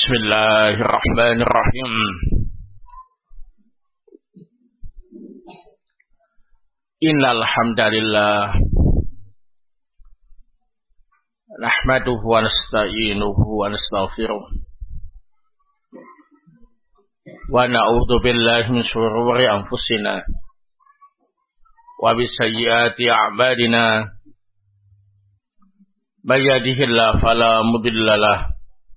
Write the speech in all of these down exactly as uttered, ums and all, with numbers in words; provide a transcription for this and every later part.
Bismillahirrahmanirrahim. Innal hamdalillah nahmaduhu wa nasta'inuhu wa nastaghfiruh wa na'udzu billahi min shururi anfusina wa min sayyiati a'malina. May yahdihillahu fala mudilla lahu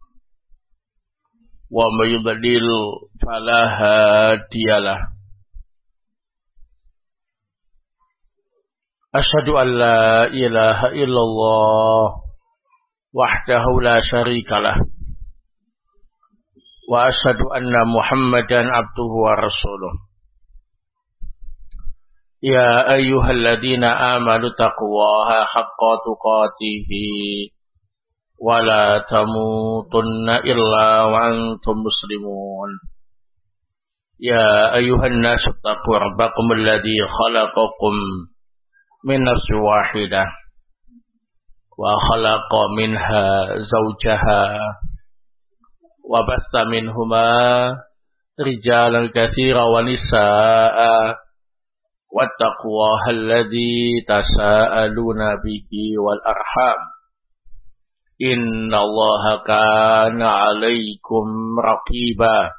wa may yudlil fala hadiyalah. Asyhadu an la ilaha illallah wahdahu la syarikalah wa asyhadu anna Muhammadan abduhu wa rasuluh. Ya ayyuhalladzina amanu taqullaha haqqa tuqatih wa la tamutunna illa wa antum muslimun. Ya ayyuhan nasu taqu rabbakum alladzi khalaqakum min nafsin wahidah wa khalaqa minha zawjaha wa basta minhuma rijalan katsiran wa nisaa'a wattaqullaha alladzi tasaaluna bihi wal arham innallaha kana 'alaikum raqiba.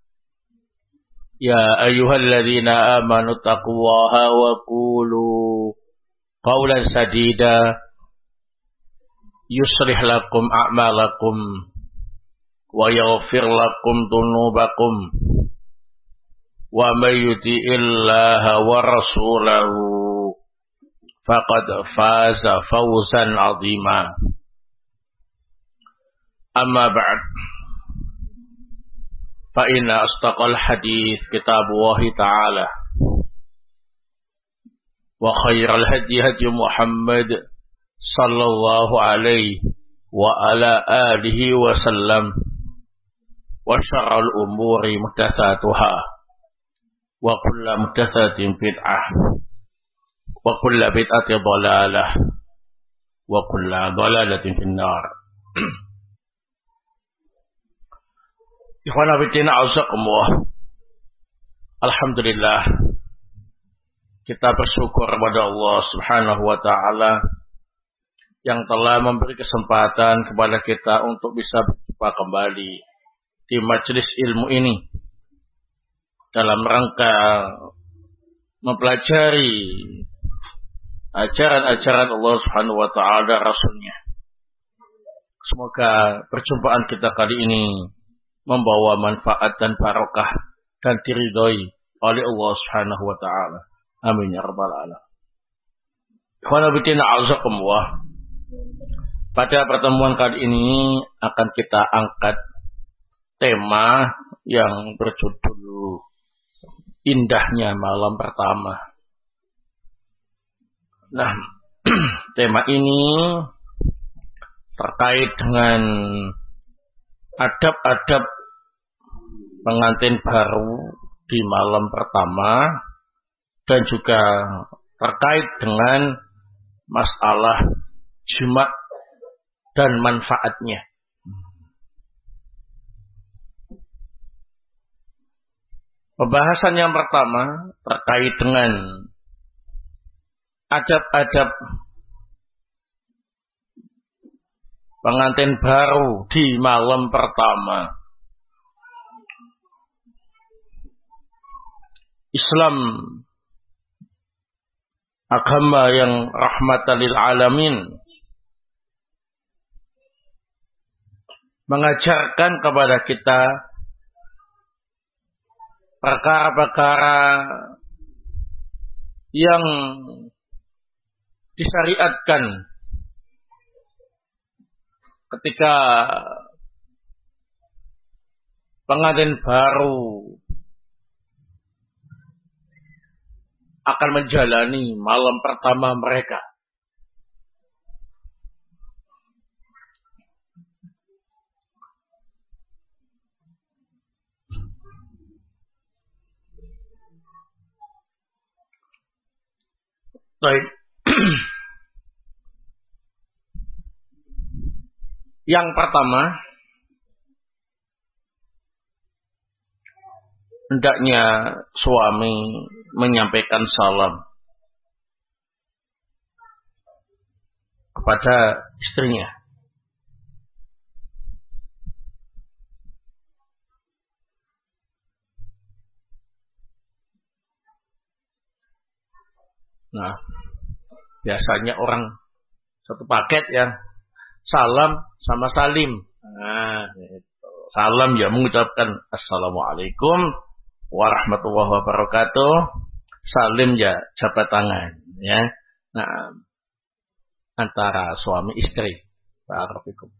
Ya ayyuhalladzina amanu taqullaha wa qulu qawlan sadida yuslih lakum a'malakum wa yaghfir lakum dhunubakum wa may yuti'illaha wa rasulahu faqad faza fawzan 'azima. Amma ba'd, fa inna astaqal hadits kitabullahi ta'ala wa khairal hadi hadi Muhammad sallallahu alaihi wa ala alihi wa sallam wa syarrul umuri muhdatsatuha wa kullu muhdatsatin bid'ah wa kullu bid'atin dhalalah wa kullu dhalalatin finnar. Ikhwana fillah a'azakumullah. Alhamdulillah, kita bersyukur kepada Allah Subhanahu wa taala yang telah memberi kesempatan kepada kita untuk bisa berjumpa kembali di majelis ilmu ini dalam rangka mempelajari ajaran-ajaran Allah Subhanahu wa taala dan Rasul-Nya. Semoga perjumpaan kita kali ini membawa manfaat dan barokah dan diridhoi oleh Allah Subhanahu wa taala. Amin ya rabbal alamin. Ikhwana fillah a'azakumullah. Pada pertemuan kali ini akan kita angkat tema yang berjudul Indahnya Malam Pertama. Nah, tema ini terkait dengan adab-adab pengantin baru di malam pertama dan juga terkait dengan masalah jima' dan manfaatnya. Pembahasan yang pertama terkait dengan adab-adab pengantin baru di malam pertama. Islam agama yang rahmatan lil alamin mengajarkan kepada kita perkara-perkara yang disyariatkan ketika pengantin baru akan menjalani malam pertama mereka. Baik. Yang pertama, hendaknya suami menyampaikan salam kepada istrinya. Nah, biasanya orang satu paket ya, salam sama salim. Nah, itu. Salam ya mengucapkan assalamualaikum warahmatullahi wabarakatuh. Salim ya jabat tangan ya. Nah, antara suami istri. Barakallahu.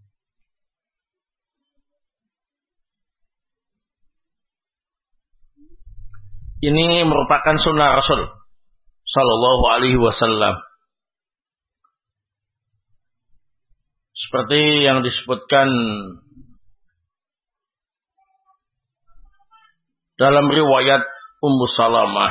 Ini merupakan sunnah Rasul sallallahu alaihi wasallam. Seperti yang disebutkan dalam riwayat Ummu Salamah.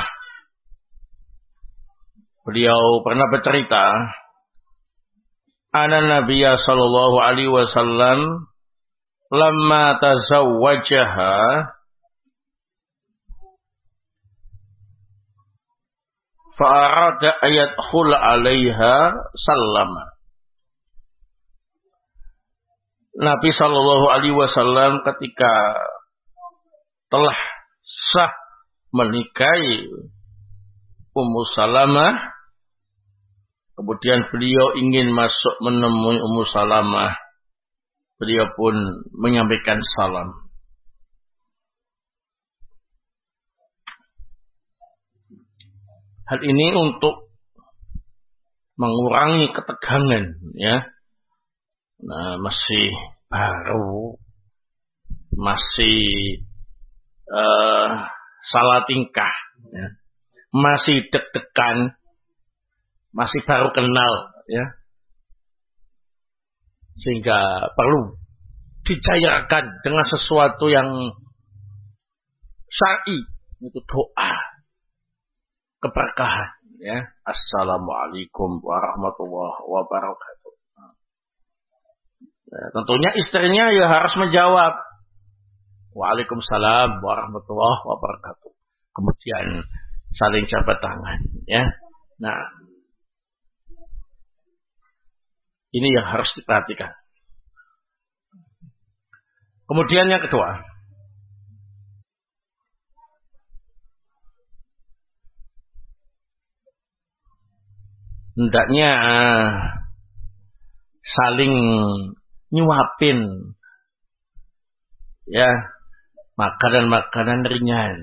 Beliau pernah bercerita, Ana Nabiya sallallahu alaihi wasallam lamma tazawwajaha fa'arada ayadkhul 'alaiha sallama. Nabi sallallahu alaihi wasallam ketika telah sah menikahi Ummu Salamah, kemudian beliau ingin masuk menemui Ummu Salamah, beliau pun menyampaikan salam. Hal ini untuk mengurangi ketegangan, ya. Nah, masih baru, masih uh, salah tingkah, ya. Masih deg-degan, masih baru kenal, ya. Sehingga perlu dicairkan dengan sesuatu yang syar'i, itu doa keberkahan, ya. Assalamualaikum warahmatullahi wabarakatuh. Nah, tentunya istrinya ya harus menjawab Waalaikumsalam warahmatullahi wabarakatuh. Kemudian saling jabat tangan, ya. Nah, ini yang harus diperhatikan. Kemudian yang kedua, hendaknya saling nyuapin, ya, makanan-makanan ringan.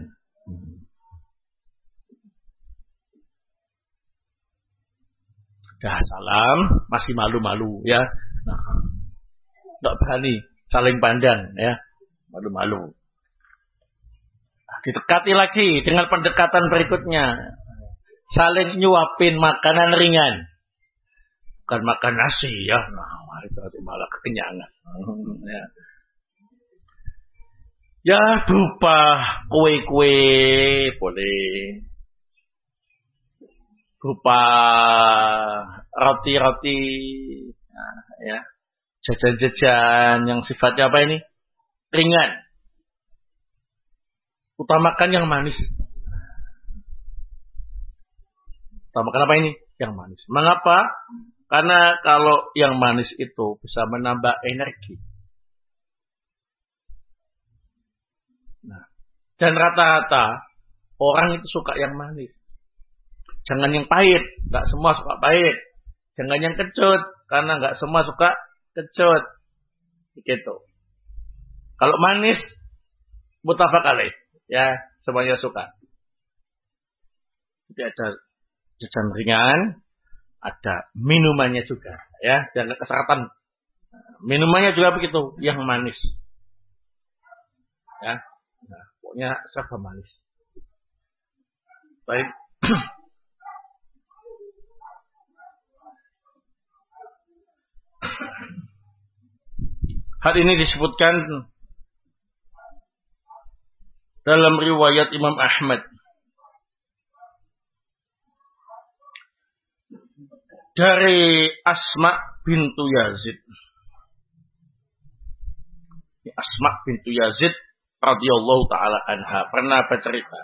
Dah salam, masih malu-malu, ya. Nah, tidak berani saling pandang, ya, malu-malu. Nah, didekati lagi dengan pendekatan berikutnya, saling nyuapin makanan ringan, bukan makan nasi, ya. Nah, itu malah kekenyangan. Ya, ya berupa kue-kue boleh, berupa roti-roti, nah, ya, jajan-jajan yang sifatnya apa ini? Ringan. Utamakan yang manis. Utamakan apa ini? Yang manis. Mengapa? Karena kalau yang manis itu bisa menambah energi. Nah, dan rata-rata orang itu suka yang manis. Jangan yang pahit, nggak semua suka pahit. Jangan yang kecut, karena nggak semua suka kecut. Begitu. Kalau manis, mutafaq alaih, ya, semuanya suka. Jadi ada jajan ringan, ada minumannya juga, ya, jangan kesehatan. Minumannya juga begitu, yang manis, ya. Nah, pokoknya serba manis. Baik. Hal ini disebutkan dalam riwayat Imam Ahmad dari Asma bintu Yazid. Asma bintu Yazid radhiyallahu taala anha pernah bercerita,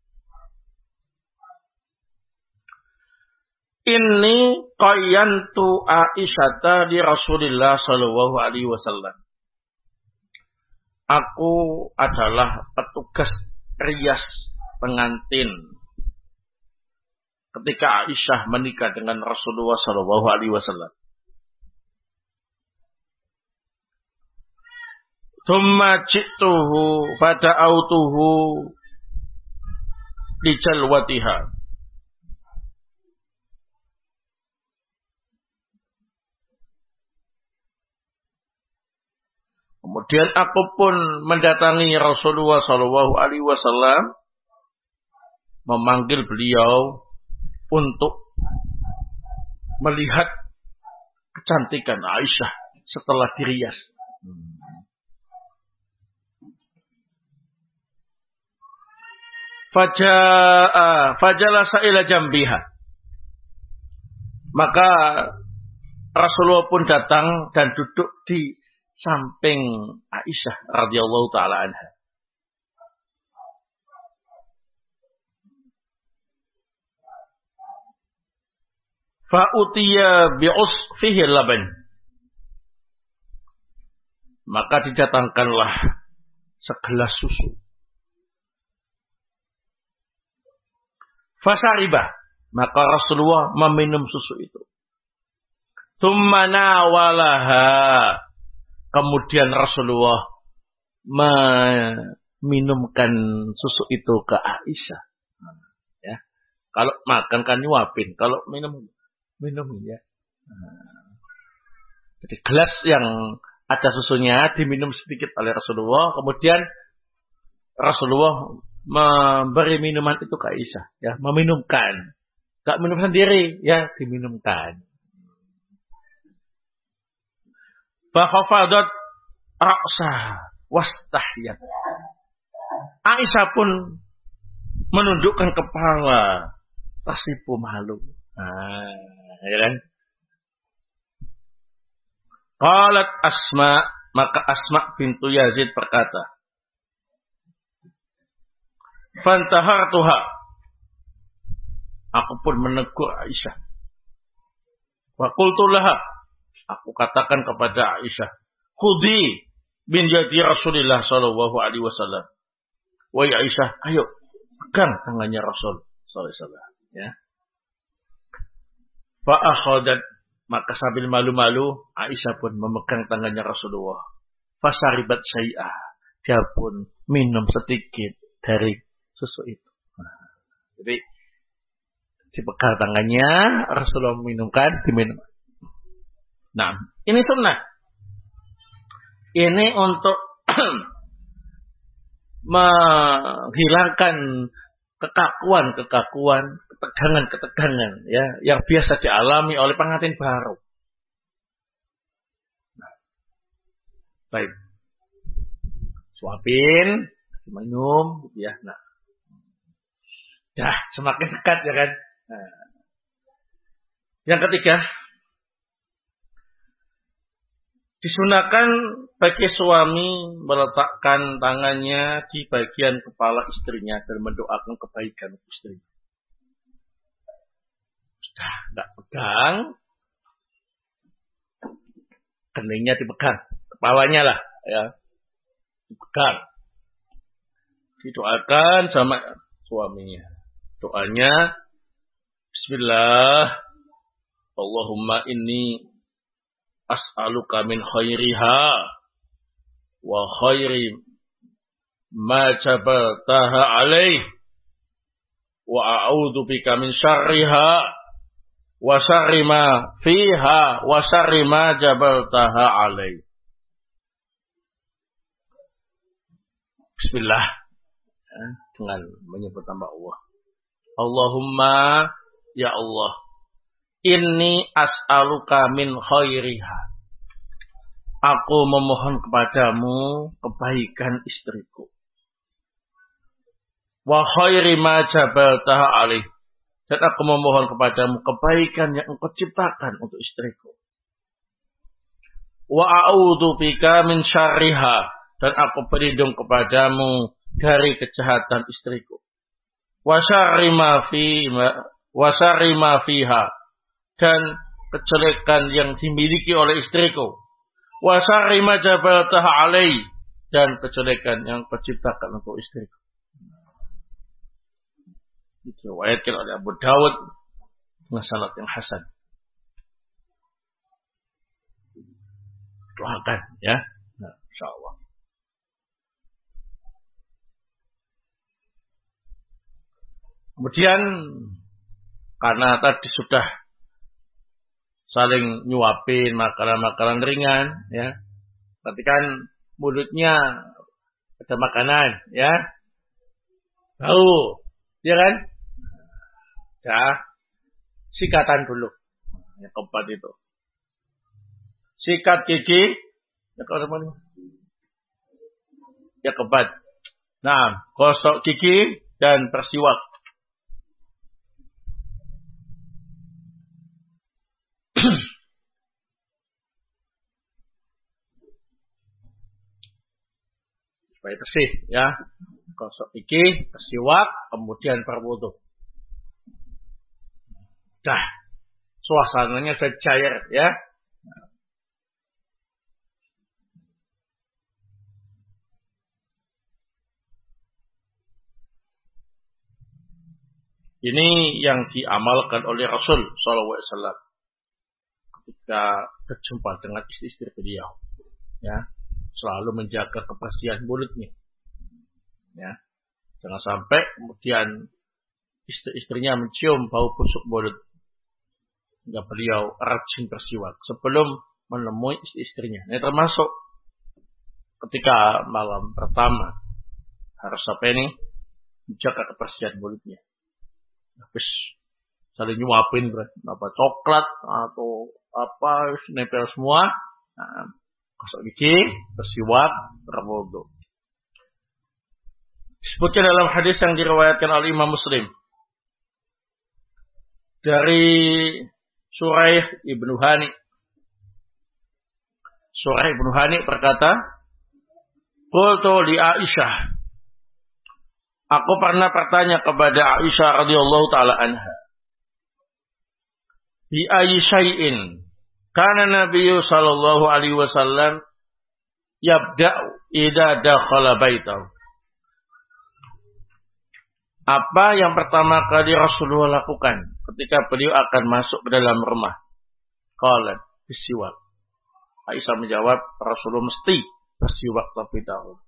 "Inni qayyantu Aisyata di Rasulillah sallallahu alaihi wasallam." Aku adalah petugas rias pengantin ketika Aisyah menikah dengan Rasulullah sallallahu alaihi wasallam. Tsumma ji'tuhu fada'autuhu li jalwatiha. Kemudian aku pun mendatangi Rasulullah sallallahu alaihi wasallam, memanggil beliau untuk melihat kecantikan Aisyah setelah dirias. Faja'a fajalasa ila jambiha. Maka Rasulullah pun datang dan duduk di samping Aisyah radhiyallahu taala anha. Fa utiya bi'usfihi laban. Maka didatangkanlah segelas susu. Fasaribah, maka Rasulullah meminum susu itu. Tsumma nawalaha, kemudian Rasulullah meminumkan susu itu ke Aisyah. Ya, kalau makan kan nyuapin, kalau minum minum ya. Jadi gelas yang ada susunya diminum sedikit oleh Rasulullah, kemudian Rasulullah memberi minuman itu ke Aisyah, ya, meminumkan. Enggak minum sendiri, ya, diminumkan. Fa khafadat ra'saha wastahyat. Aisyah pun menundukkan kepala, tersipu malu. Nah, ya kan? Qalat Asma, maka Asma bintu Yazid berkata, "Fantahartuha." Aku pun menegur Aisyah. Wa qultu laha, aku katakan kepada Aisyah, "Khudhi bin yadi Rasulillah sallallahu alaihi wasallam." Wahai Aisyah, ayo pegang tangannya Rasul sallallahu alaihi wasallam, ya. Fa akhadat, maka sambil malu-malu Aisyah pun memegang tangannya Rasulullah. Fasaribat syai'ah, dia pun minum sedikit dari susu itu. Nah, jadi dipegang tangannya, Rasulullah minumkan, diminum. Nah, ini sunnah. Ini untuk menghilangkan kekakuan-kekakuan, ketegangan-ketegangan, ya, yang biasa dialami oleh pengantin baru. Nah, baik, suapin, minum, ya, nah. Ya, semakin dekat ya kan. Nah. Yang ketiga, disunahkan bagi suami meletakkan tangannya di bagian kepala istrinya dan mendoakan kebaikan istri. Sudah enggak pegang, keningnya dipegang, kepalanya lah, ya, dipegang, didoakan sama suaminya. Doanya, Bismillah, Allahumma inni as'aluka min khairiha wa khairi ma jabaltaha alaih wa a'udzu bika min syarriha wa syarri ma fiha wa syarri ma jabaltaha alaih. Bismillah, dengan menyebut nama Allah. Allahumma, ya Allah, inni as'aluka min khairiha. Aku memohon kepadamu kebaikan istriku. Wa khairi ma jabaltaha alaih. Dan aku memohon kepadamu kebaikan yang engkau ciptakan untuk istriku. Wa a'udzu bika min syarriha. dan aku berlindung kepadamu dari kejahatan istriku. Wa syarri ma fi wa syarri ma fiha, dan kejelekan yang dimiliki oleh istriku. Wa syarri ma jabaltaha alai, dan kejelekan yang keciptakan untuk istriku. Diriwayatkan oleh Abu Dawud dengan sanad yang hasan. Doakan ya. Nah, insyaallah. Kemudian karena tadi sudah saling nyuapin makanan-makanan ringan ya. Perhatikan mulutnya ada makanan ya. Bau, ya kan? Ya, sikatan dulu. Yang keempat itu. Sikat gigi. Ya, kalau mana? Ya, keempat. Nah, gosok gigi dan bersiwak. Supaya bersih, ya. Gosok gigi, bersiwak, kemudian berwudu. Dah, suasananya sudah cair, ya. Ini yang diamalkan oleh Rasul Sallallahu Alaihi Wasallam ketika berjumpa dengan istri-istri beliau, ya, selalu menjaga kebersihan mulutnya, ya, jangan sampai kemudian istri-istrinya mencium bau busuk mulut. Hingga beliau rajin bersiwak sebelum menemui istri-istrinya. Ini termasuk ketika malam pertama harus apa ini? Menjaga kebersihan mulutnya. Habis saling nyuapin apa coklat atau apa nempel semua. Nah, gosok gigi, bersiwak, berwudu. Disebutkan dalam hadis yang diriwayatkan oleh Imam Muslim dari Suraih ibnu Hani. Suraih ibnu Hani berkata, qultu li Aisyah, aku pernah bertanya kepada Aisyah radhiyallahu taala anha, bi ayyi syai'in kana Nabi sallallahu alaihi wasallam yabda'u idza dakhala baitahu. Apa yang pertama kali Rasulullah lakukan ketika beliau akan masuk ke dalam rumah? Qalat bisiwak. Aisyah menjawab, Rasulullah mesti bersiwak terlebih dahulu.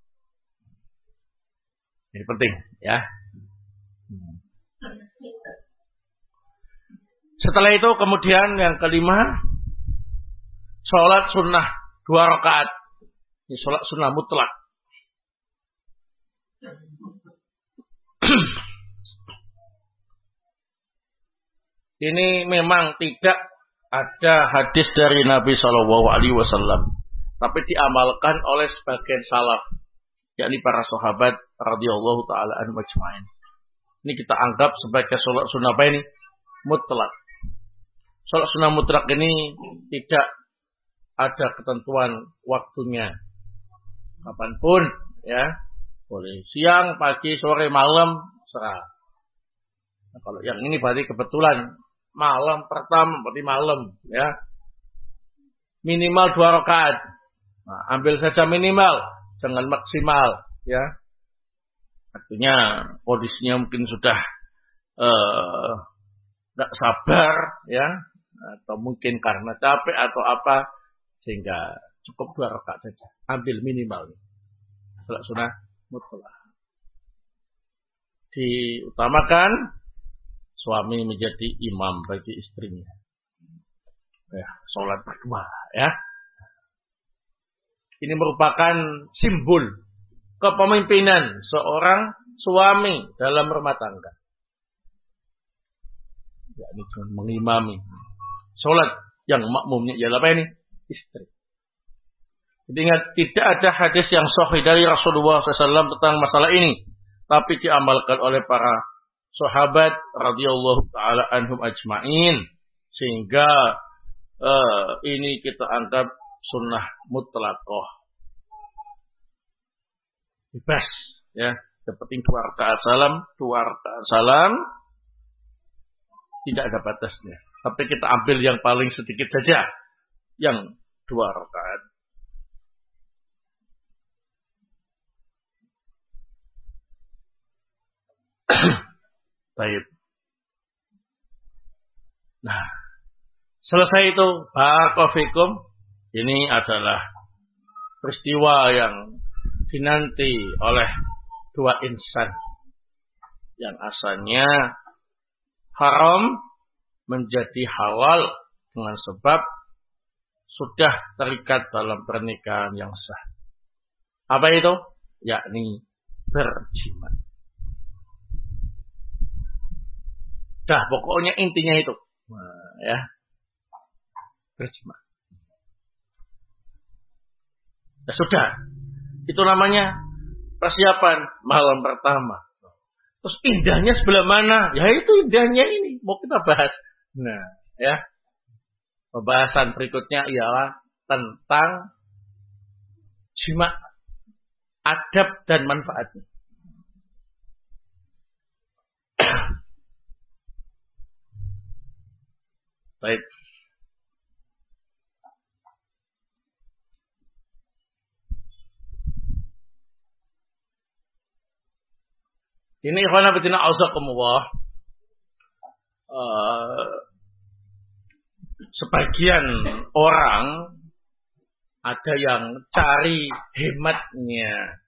Ini penting, ya. Setelah itu kemudian yang kelima, sholat sunnah dua rakaat. Ini sholat sunnah mutlak. Ini memang tidak ada hadis dari Nabi Shallallahu Alaihi Wasallam, tapi diamalkan oleh sebagian salaf, yakni para sahabat radhiyallahu taala anhum ajma'in. Ini kita anggap sebagai sholat sunnah apa ini? Mutlak. Sholat sunnah mutlak ini tidak ada ketentuan waktunya, kapanpun, ya, boleh siang, pagi, sore, malam, serah. Nah, kalau yang ini berarti kebetulan malam pertama, berarti malam, ya, minimal dua rakaat. Nah, ambil saja minimal, jangan maksimal, ya. Artinya kondisinya mungkin sudah tidak uh, sabar, ya, atau mungkin karena capek atau apa, sehingga cukup dua rakaat saja. Ambil minimal. Salat sunnah mutlak. Diutamakan suami menjadi imam bagi istrinya. Ya, sholat berdua, ya. Ini merupakan simbol kepemimpinan seorang suami dalam rumah tangga. Ya, ini cuma mengimami sholat yang makmumnya ialah apa ini? Istri. Jadi ingat, tidak ada hadis yang sahih dari Rasulullah shallallahu alaihi wasallam tentang masalah ini, tapi diamalkan oleh para sahabat radhiyallahu taala anhum ajma'in, sehingga uh, ini kita anggap sunnah mutlaqah. bebas, ya. Dapetin dua rakaat salam, dua rakaat salam, tidak ada batasnya. Tapi kita ambil yang paling sedikit saja, yang dua rakaat. Baik. Nah, selesai itu, barakallahu fikum. Ini adalah peristiwa yang dinanti oleh dua insan yang asalnya haram menjadi halal dengan sebab sudah terikat dalam pernikahan yang sah. Apa itu? Yakni berjima. Dah, pokoknya intinya itu. Nah, ya. Berjima. Ya sudah. Itu namanya persiapan malam pertama. Terus indahnya sebelah mana? Ya itu indahnya ini. Mau kita bahas. Nah, ya. Pembahasan berikutnya ialah tentang jima, adab dan manfaatnya. Baik. Ini ikhwan fillah auzakumullah. Uh, sebagian orang ada yang cari hematnya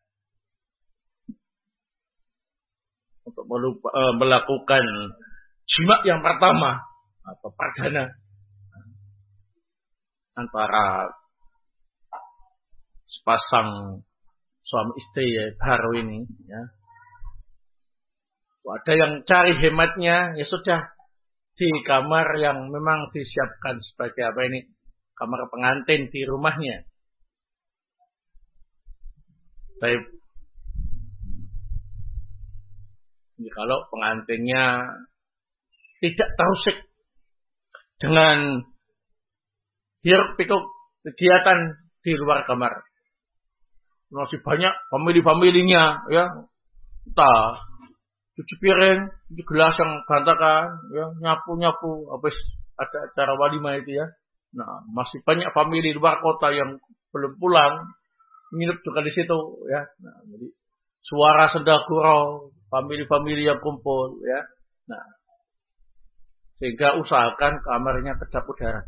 untuk melakukan jima yang pertama atau perdana antara sepasang suami istri ya, baru ini ya. Ada yang cari hematnya, ya sudah di kamar yang memang disiapkan sebagai apa ini, kamar pengantin di rumahnya. Baik. Jadi kalau pengantinnya tidak tausik dengan hiruk pikuk kegiatan di luar kamar, masih banyak famili-familinya, ya, entah cuci piring, cuci gelas yang berantakan, ya, nyapu-nyapu, habis ada acara walimah itu ya. Nah, masih banyak famili luar kota yang belum pulang, nginep juga di situ, ya. Nah, jadi suara senda gurau, famili-famili yang kumpul, ya. Nah, sehingga usahakan kamarnya kedap udara,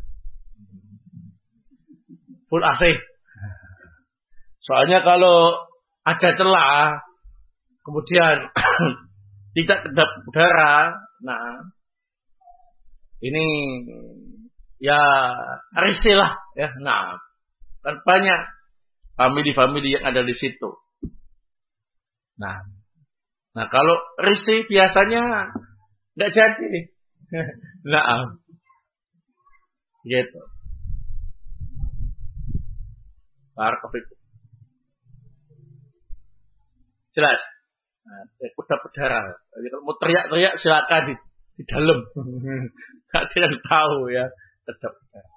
full A C. Soalnya kalau ada celah, kemudian tidak kedap udara, nah ini ya risih lah ya. Nah, kan banyak famili-famili yang ada di situ. Nah, nah kalau risih biasanya nggak jadi. Nah, gitu. Barakallahu. Jelas. Nah, udah berdarah. Jadi kalau mau teriak-teriak silakan di, di dalam. Gak ada yang tahu ya. Tetap berdarah.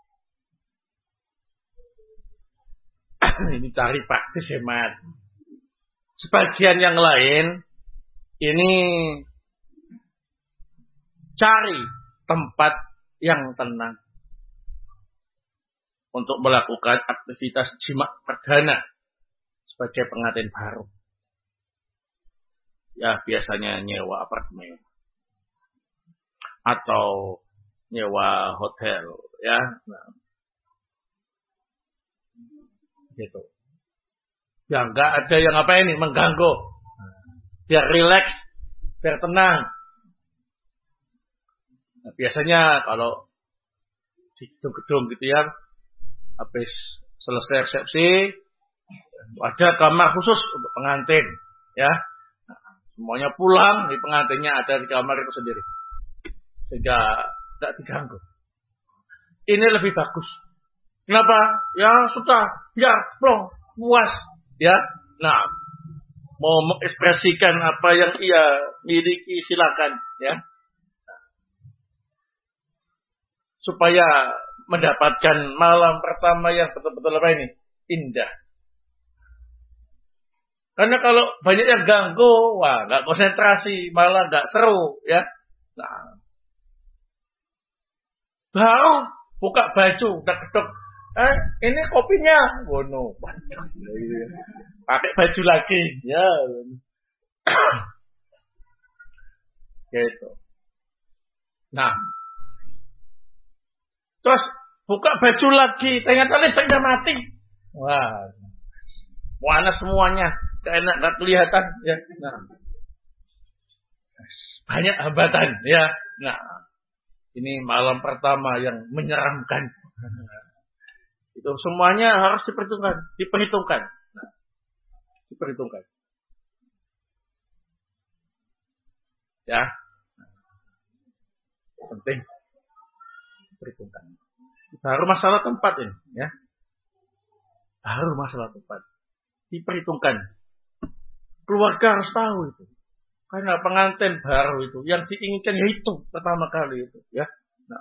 Ini cari praktis hemat. Sebagian yang lain ini cari tempat yang tenang untuk melakukan aktivitas jima perdana sebagai pengantin baru. Ya biasanya nyewa apartemen atau nyewa hotel ya. Nah, gitu. Ya enggak ada yang apa ini mengganggu. Biar rileks, biar tenang. Nah, biasanya kalau di gedung-gedung gitu ya, habis selesai resepsi ada kamar khusus untuk pengantin ya. Semuanya pulang, di pengantinnya ada di kamar itu sendiri. Sehingga tidak diganggu. Ini lebih bagus. Kenapa? Ya sudah, biar plong, puas. Ya, nah, mau mengekspresikan apa yang ia miliki silakan. Ya, supaya mendapatkan malam pertama yang betul-betul apa ini? Indah. Karena kalau banyak yang ganggu, wah nggak konsentrasi, malah nggak seru, ya. Nah, baru buka baju, udah kedok. Eh, ini kopinya, wono, pakai baju lagi, ya. Gitu. Nah, terus buka baju lagi, ternyata listriknya mati. Wah, panas semuanya, enak nggak kelihatan, ya. Nah, banyak hambatan, ya. Nah, ini malam pertama yang menyeramkan. Itu semuanya harus diperhitungkan, diperhitungkan, nah, diperhitungkan. Ya, penting diperhitungkan. Baru masalah tempat ini, ya. Baru masalah tempat, diperhitungkan. Keluarga harus tahu itu, karena pengantin baru itu yang diinginkan yaitu pertama kali itu, ya. Nah,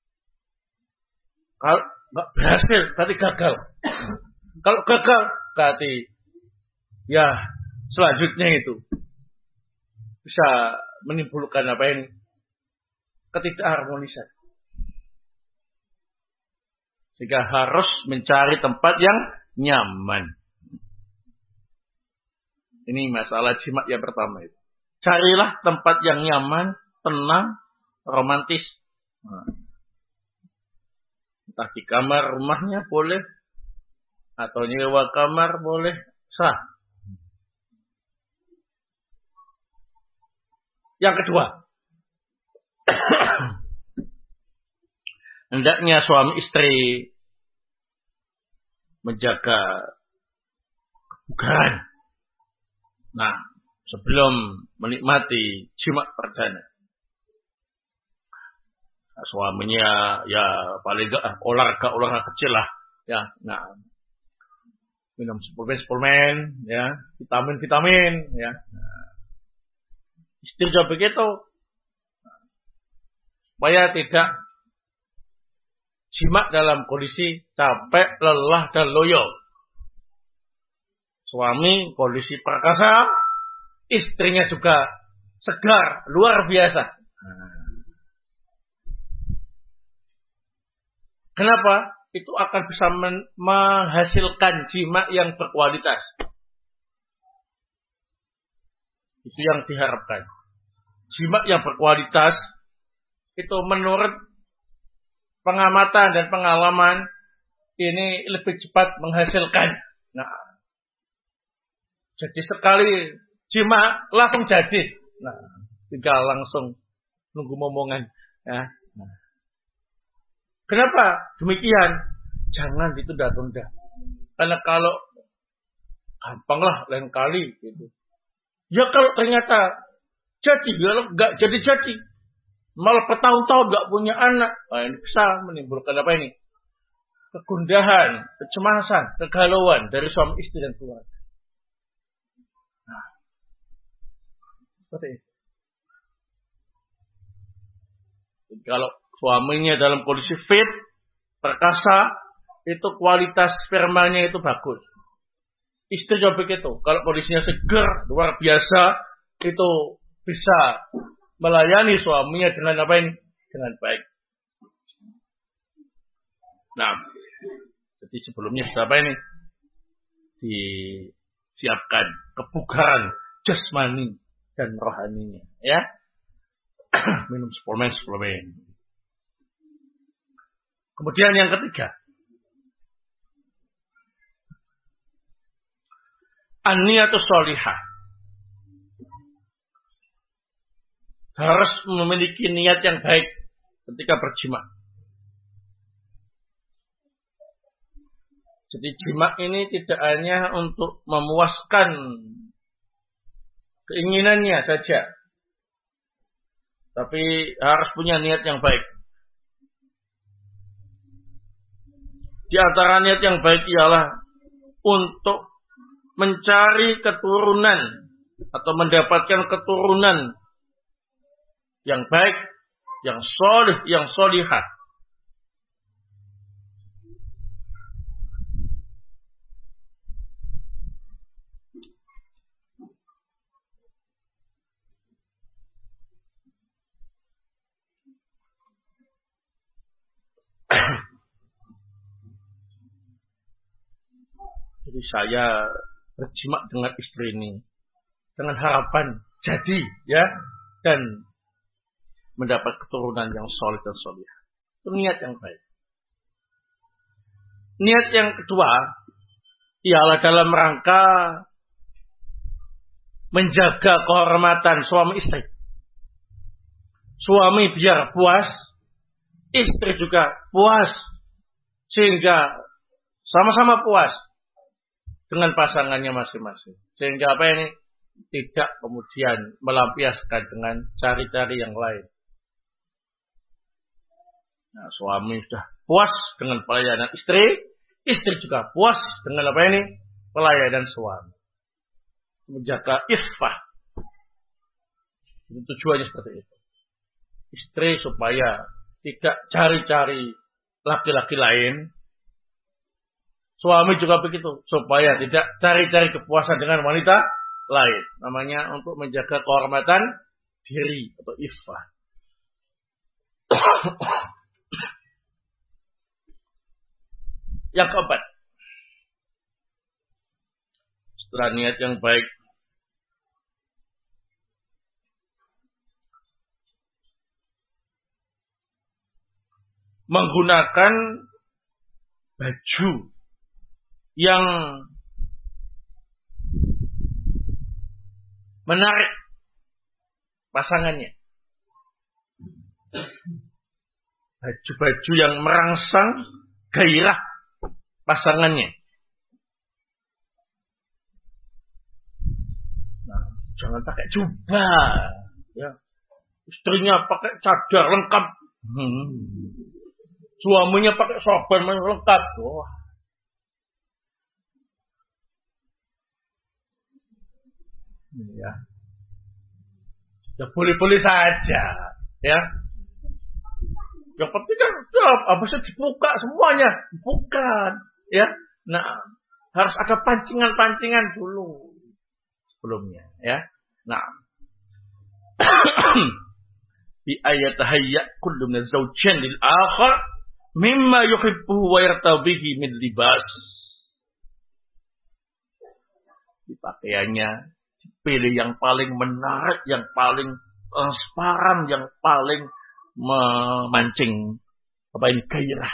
kalau nggak berhasil, berarti gagal. Kalau gagal, berarti ya selanjutnya itu bisa menimbulkan apa yang ketidakharmonisan. Sehingga harus mencari tempat yang nyaman. Ini masalah jima yang pertama itu. Carilah tempat yang nyaman, tenang, romantis. Nah, entah di kamar rumahnya boleh, atau nyewa kamar boleh, sah. Yang kedua, hendaknya suami istri menjaga kebugaran. Nah, sebelum menikmati jima perdana, suaminya ya paling gak olahraga olahraga kecil lah, ya. Nah, minum suplemen suplemen, ya, vitamin vitamin, ya. Nah, istri juga begitu, supaya tidak jima dalam kondisi capek, lelah dan loyo. Suami kondisi perkasa, istrinya juga segar, luar biasa. Kenapa? Itu akan bisa men- menghasilkan jima yang berkualitas. Itu yang diharapkan. Jima yang berkualitas itu menurut pengamatan dan pengalaman ini lebih cepat menghasilkan. Nah, jadi sekali jima langsung jadi. Nah, tinggal langsung nunggu momongan. Ya. Nah. Kenapa demikian? Jangan ditunda-tunda. Karena kalau gampanglah lain kali gitu. Ya kalau ternyata jadi, kalau nggak jadi-jadi, malah bertahun-tahun nggak punya anak, nah, ini bisa menimbulkan apa ini? Kegundahan, kecemasan, kegalauan dari suami istri dan keluarga. Nah, seperti itu. Jadi, kalau suaminya dalam kondisi fit, perkasa, itu kualitas spermanya itu bagus. Istri juga begitu. Kalau kondisinya seger, luar biasa, itu bisa melayani suaminya dengan apa ini? Dengan baik. Nah, jadi sebelumnya sudah apa ini? Disiapkan kebugaran jasmani dan rohaninya, ya. Minum suplemen-suplemen. Kemudian yang ketiga, an-niyatus sholihah. Harus memiliki niat yang baik ketika berjima. Jadi jima ini tidak hanya untuk memuaskan keinginannya saja, tapi harus punya niat yang baik. Di antara niat yang baik ialah untuk mencari keturunan atau mendapatkan keturunan yang baik, yang solih, yang solihah. Jadi saya berjima dengan istri ini dengan harapan jadi ya dan mendapat keturunan yang solid dan solih. Itu niat yang baik. Niat yang kedua ialah dalam rangka menjaga kehormatan suami istri. Suami biar puas, istri juga puas, sehingga sama-sama puas dengan pasangannya masing-masing. Sehingga apa ini? Tidak kemudian melampiaskan dengan cari-cari yang lain. Nah, suami sudah puas dengan pelayanan istri, istri juga puas dengan apa ini? Pelayanan suami. Menjaga iffah. Itu tujuannya seperti itu. Istri supaya tidak cari-cari laki-laki lain. Suami juga begitu. Supaya tidak cari-cari kepuasan dengan wanita lain. Namanya untuk menjaga kehormatan diri atau iffah. Yang keempat. Setelah niat yang baik, menggunakan baju yang menarik pasangannya. Baju-baju yang merangsang gairah pasangannya. Nah, jangan pakai jubah, ya. Istrinya pakai cadar lengkap, hmm. Suaminya pakai sorban lengkap. Wah. Ya. Ya boleh-boleh saja, ya. Yang penting kan apa sih dibuka semuanya, bukan, ya. Nah, harus ada pancingan-pancingan dulu sebelumnya, ya. Nah, bi ayat hayya kullu min zawjain lil akhar mimma yuhibbu wa yartabihi min libas. Di pakaiannya pilih yang paling menarik, yang paling transparan, yang paling memancing apa ini gairah.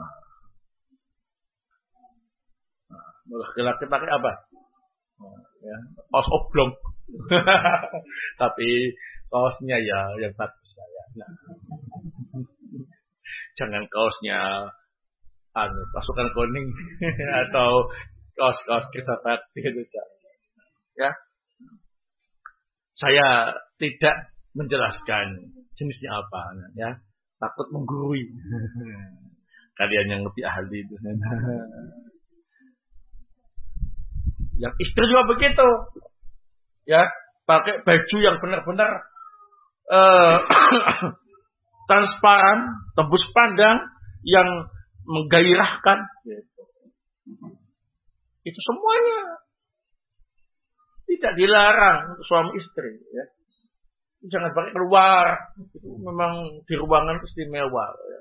Laki-laki pakai apa? Ya, kaos oblong. Tapi kaosnya ya yang bagus ya. Nah. Jangan kaosnya anu pasukan kuning atau kaos-kaos kita bakti itu. Ya. Saya tidak menjelaskan jenisnya apa, ya. Takut menggurui. Kalian yang lebih ahli itu. Yang istri juga begitu. Ya, pakai baju yang benar-benar uh, transparan, tembus pandang, yang menggairahkan. Gitu. Itu semuanya tidak dilarang untuk suami istri. Ya. Jangan pakai keluar. Itu memang di ruangan istimewa. Ya.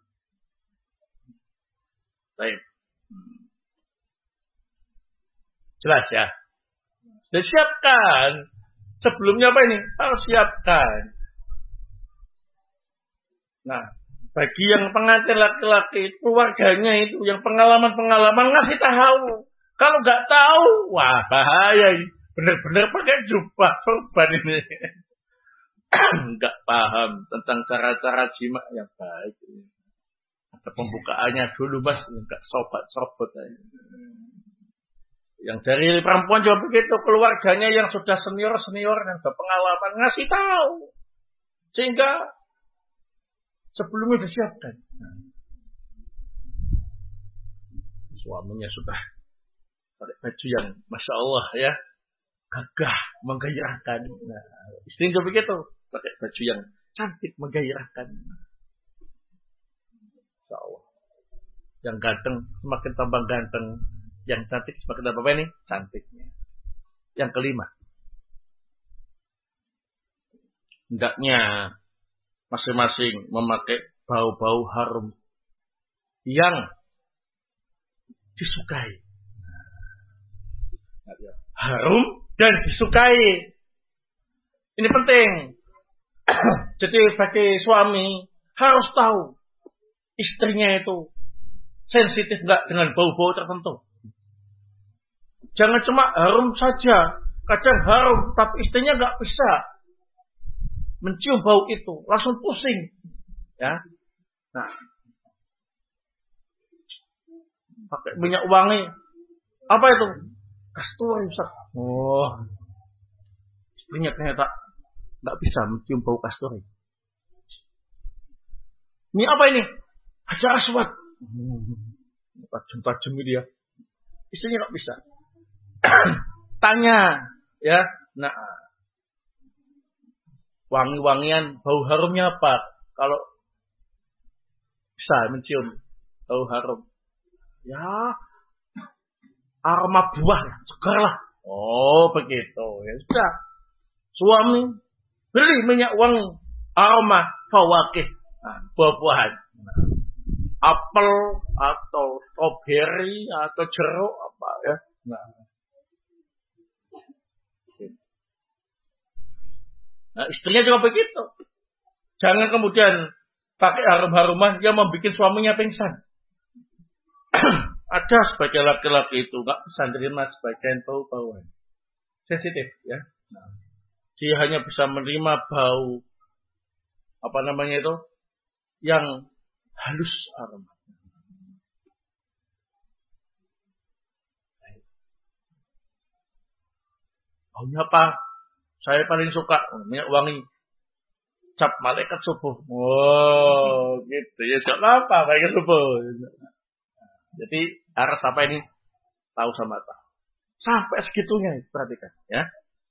Baik. Jelas ya. Sudah siapkan. Sebelumnya apa ini? Harus siapkan. Nah, bagi yang pengantin laki-laki, keluarganya itu, yang pengalaman-pengalaman ngasih tahu. Kalau nggak tahu, wah bahaya ini. Benar-benar pakai jubah sorban ini. Nggak paham tentang cara-cara jima yang baik. Ada pembukaannya dulu mas, nggak sobat-sobat aja. Yang dari perempuan juga begitu, keluarganya yang sudah senior-senior yang berpengalaman ngasih tahu. Sehingga sebelumnya disiapkan. Nah, suaminya sudah pakai baju yang Masya Allah ya, gagah, menggairahkan. Nah, istri juga begitu, pakai baju yang cantik, menggairahkan. Masya Allah. Yang ganteng semakin tambah ganteng. Yang cantik semakin apa ini? Cantiknya. Yang kelima. Hendaknya masing-masing memakai bau-bau harum yang disukai. Harum dan disukai. Ini penting. Jadi bagi suami harus tahu istrinya itu sensitif enggak dengan bau-bau tertentu. Jangan cuma harum saja. Kadang harum tapi istrinya enggak bisa mencium bau itu, langsung pusing. Ya. Nah. Pakai minyak wangi. Apa itu? Kasturi, Ustaz. Oh. Istrinya ternyata enggak bisa mencium bau kasturi. Ini apa ini? Hajar aswad. Tajam-tajam dia. Istrinya enggak bisa. Tanya, ya. Nah, wangi-wangian, bau harumnya apa? Kalau bisa mencium bau harum. Ya, aroma buah, segar lah. Oh, begitu. Ya sudah. Suami beli minyak wangi aroma fawakih, nah, buah-buahan. Nah, apel atau strawberry atau jeruk apa ya. Nah. Nah, istrinya juga begitu. Jangan kemudian pakai harum-haruman yang membuat suaminya pingsan. Ada sebagian laki-laki itu nggak bisa menerima sebagian bau-bauan. Sensitif, ya. Nah, dia hanya bisa menerima bau apa namanya itu yang halus aroma. Baunya apa? Saya paling suka minyak wangi cap malaikat subuh. Wow, gitu ya. Siapa apa malaikat subuh? Jadi harus apa ini? Tahu sama tahu. Sampai segitunya, perhatikan ya.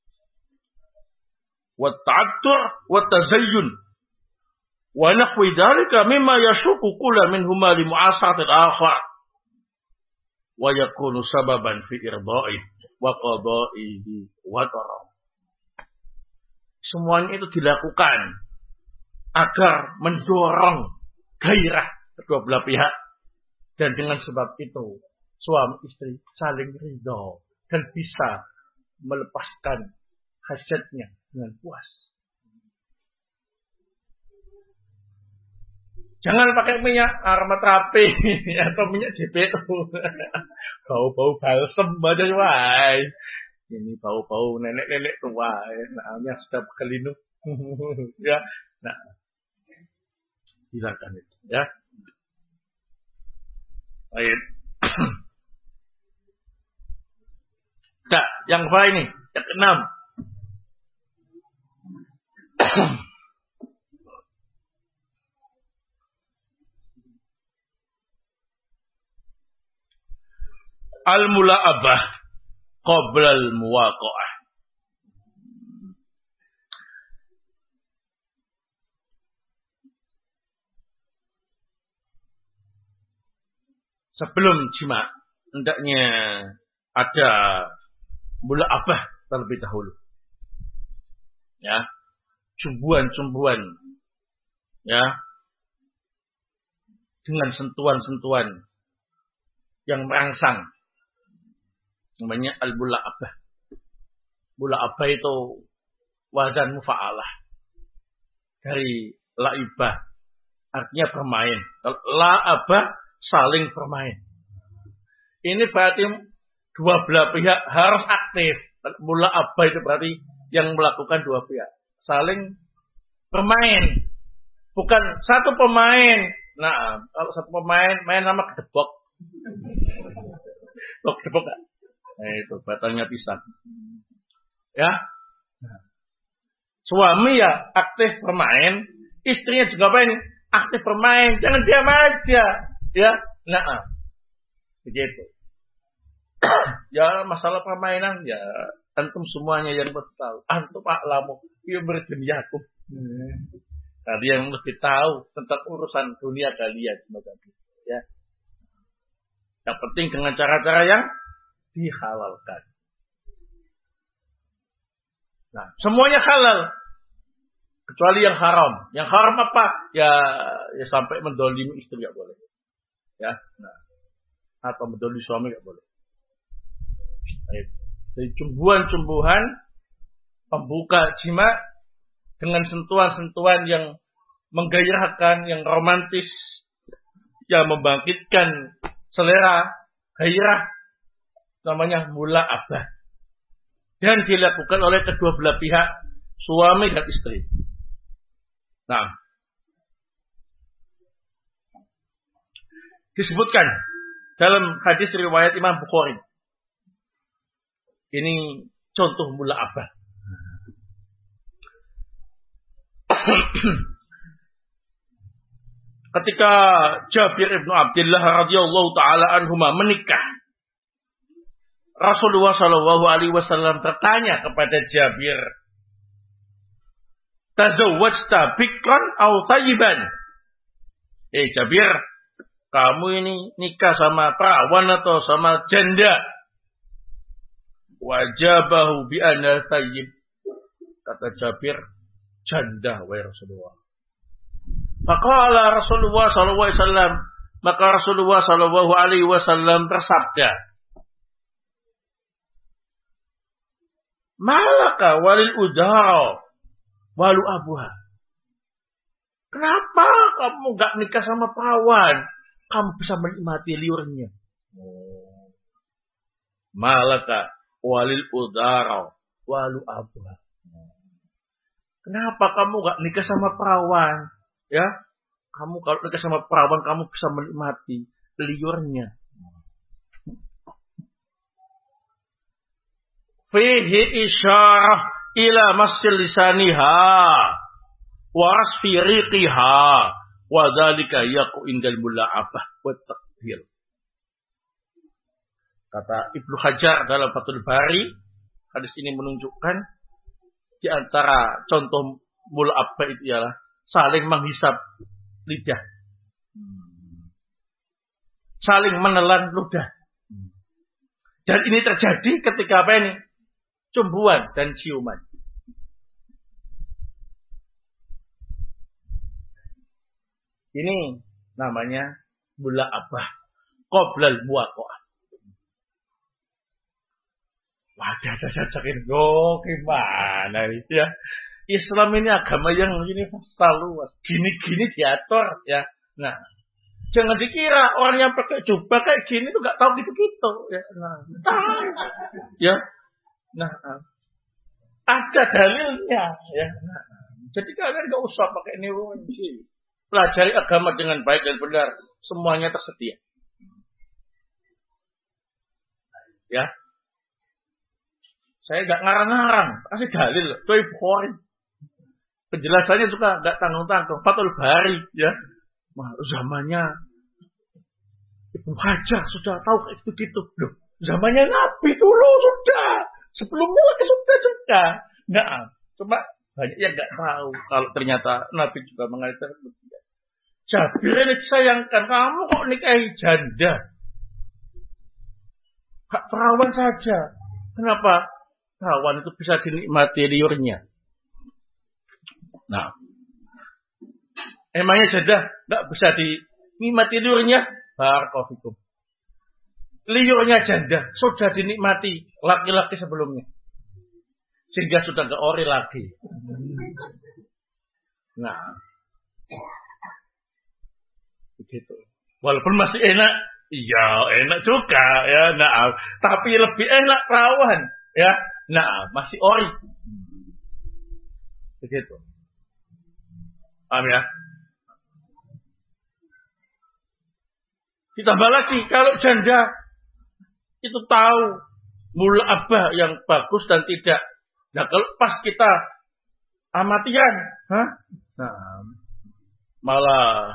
Wa ta'attur wa tazayyun wa nahwi dzalika mimma yashuqu kullu minhuma li mu'asati al-akhar wa yakunu sababan fi irda'i wa qada'ihi wa tarah. Semuanya itu dilakukan agar mendorong gairah kedua belah pihak. Dan dengan sebab itu suami istri saling ridho dan bisa melepaskan hajatnya dengan puas. Jangan pakai minyak aromaterapi atau minyak J P U. Bau-bau balsem aja wah. Ini bau-bau nenek-nenek tua, namanya sudah berkelinu. Ya, nah, hilangkan itu, ya. Baik. Nah, yang berapa ini? Yang keenam. Al-mula'abah qabla al-muwaqa'ah. Sebelum jima, hendaknya ada mula'abah terlebih dahulu. Ya, cumbuan-cumbuan, ya, dengan sentuhan-sentuhan yang merangsang, namanya al-mula'abah. Mula'abah itu wazan mufa'alah dari la'ibah, artinya bermain. La'abah saling bermain. Ini berarti dua belah pihak harus aktif. Mula'abah itu berarti yang melakukan dua pihak saling bermain, bukan satu pemain. Nah, kalau satu pemain main sama kedebok, kok kedebok kan? Nah, itu batangnya pisang. Ya, suami ya aktif bermain, istrinya juga apa ini? Aktif bermain, jangan diam aja. Ya, nah, begitu. Ya, masalah permainan ya antum semuanya yang tahu. Antum a'lamu fi berduniakum. Hmm. Tadi yang lebih tahu tentang urusan dunia kalian semacam itu, ya. Yang penting dengan cara-cara yang dihalalkan. Nah, semuanya halal kecuali yang haram. Yang haram apa? Ya, ya sampai mendolimi istri enggak boleh. Ya, nah, atau mendolimi suami enggak boleh. Baik. Dari cumbuhan-cumbuhan pembuka jima dengan sentuhan-sentuhan yang menggairahkan, yang romantis, yang membangkitkan selera, gairah, namanya mula'abah. Dan dilakukan oleh kedua belah pihak, suami dan istri. Nah, disebutkan dalam hadis riwayat Imam Bukhari. Ini contoh mula'abah. Ketika Jabir ibnu Abdullah radhiyallahu taala anhuma menikah, Rasulullah sallallahu alaihi wasallam bertanya kepada Jabir, "Tazawwajta bikran aw thayyiban?" Eh Jabir, kamu ini nikah sama perawan atau sama janda? Wajabahu bi anna thayyib. Kata Jabir, janda wahai Rasulullah. Faqala Rasulullah sallallahu alaihi wasallam, maka Rasulullah sallallahu alaihi wasallam bersabda, "Malaka walil udara walu abuha." Kenapa kamu enggak nikah sama perawan? Kamu bisa menikmati liurnya. Malaka walil udara walu abuha. Kenapa kamu enggak nikah sama perawan? Ya, kamu kalau nikah sama perawan, kamu bisa menikmati liurnya. Fihi isyarah ila masil lisaniha wa rasfi riqiha wa dzalika yaqu indal mula'abah wa taqdir. Kata Ibnu Hajar dalam Fathul Bari, hadis ini menunjukkan di antara contoh mula'abah itu ialah saling menghisap lidah, saling menelan ludah. Dan ini terjadi ketika apa ini? Cumbuan dan ciuman. Ini namanya mula'abah qoblal muwaqa'ah. Wah, jajajajakin go gimana itu ya? Islam ini agama yang universal luas. Gini-gini diatur ya. Nah, jangan dikira orang yang pakai jubah kayak gini tuh nggak tahu gitu-gitu ya. Nah, tahu. Ya. Nah, ada dalilnya ya. Nah, jadi kalian nggak usah pakai nuansi. Pelajari agama dengan baik dan benar. Semuanya tersedia. Ya. Saya nggak ngarang-ngarang, kasih dalil. Sahih Bukhari. Penjelasannya juga nggak tanggung-tanggung. Fathul Bari, ya. Wah, zamannya Ibnu Hajar sudah tahu kayak gitu-gitu. Loh, zamannya Nabi dulu sudah. Sebelumnya lagi sudah juga. Nggak, cuma banyak yang nggak tahu kalau ternyata Nabi juga mengajarkan begitu. Jabir ini disayangkan, kamu kok nikahi janda? Gak perawan saja. Kenapa? Perawan itu bisa dinikmati liurnya. Nah, emangnya janda nggak bisa dinikmati liurnya? Barakallahu fikum. Liurnya janda sudah dinikmati laki-laki sebelumnya, sehingga sudah nggak ori lagi. Nah, begitu. Walaupun masih enak, iya enak juga ya. Nah, tapi lebih enak perawan ya. Nah, masih ori. Begitu. Paham ya? Ditambah lagi kalau janda itu tahu mula'abah yang bagus dan tidak. Nah, kalau pas kita amatian, hah? Nah, malah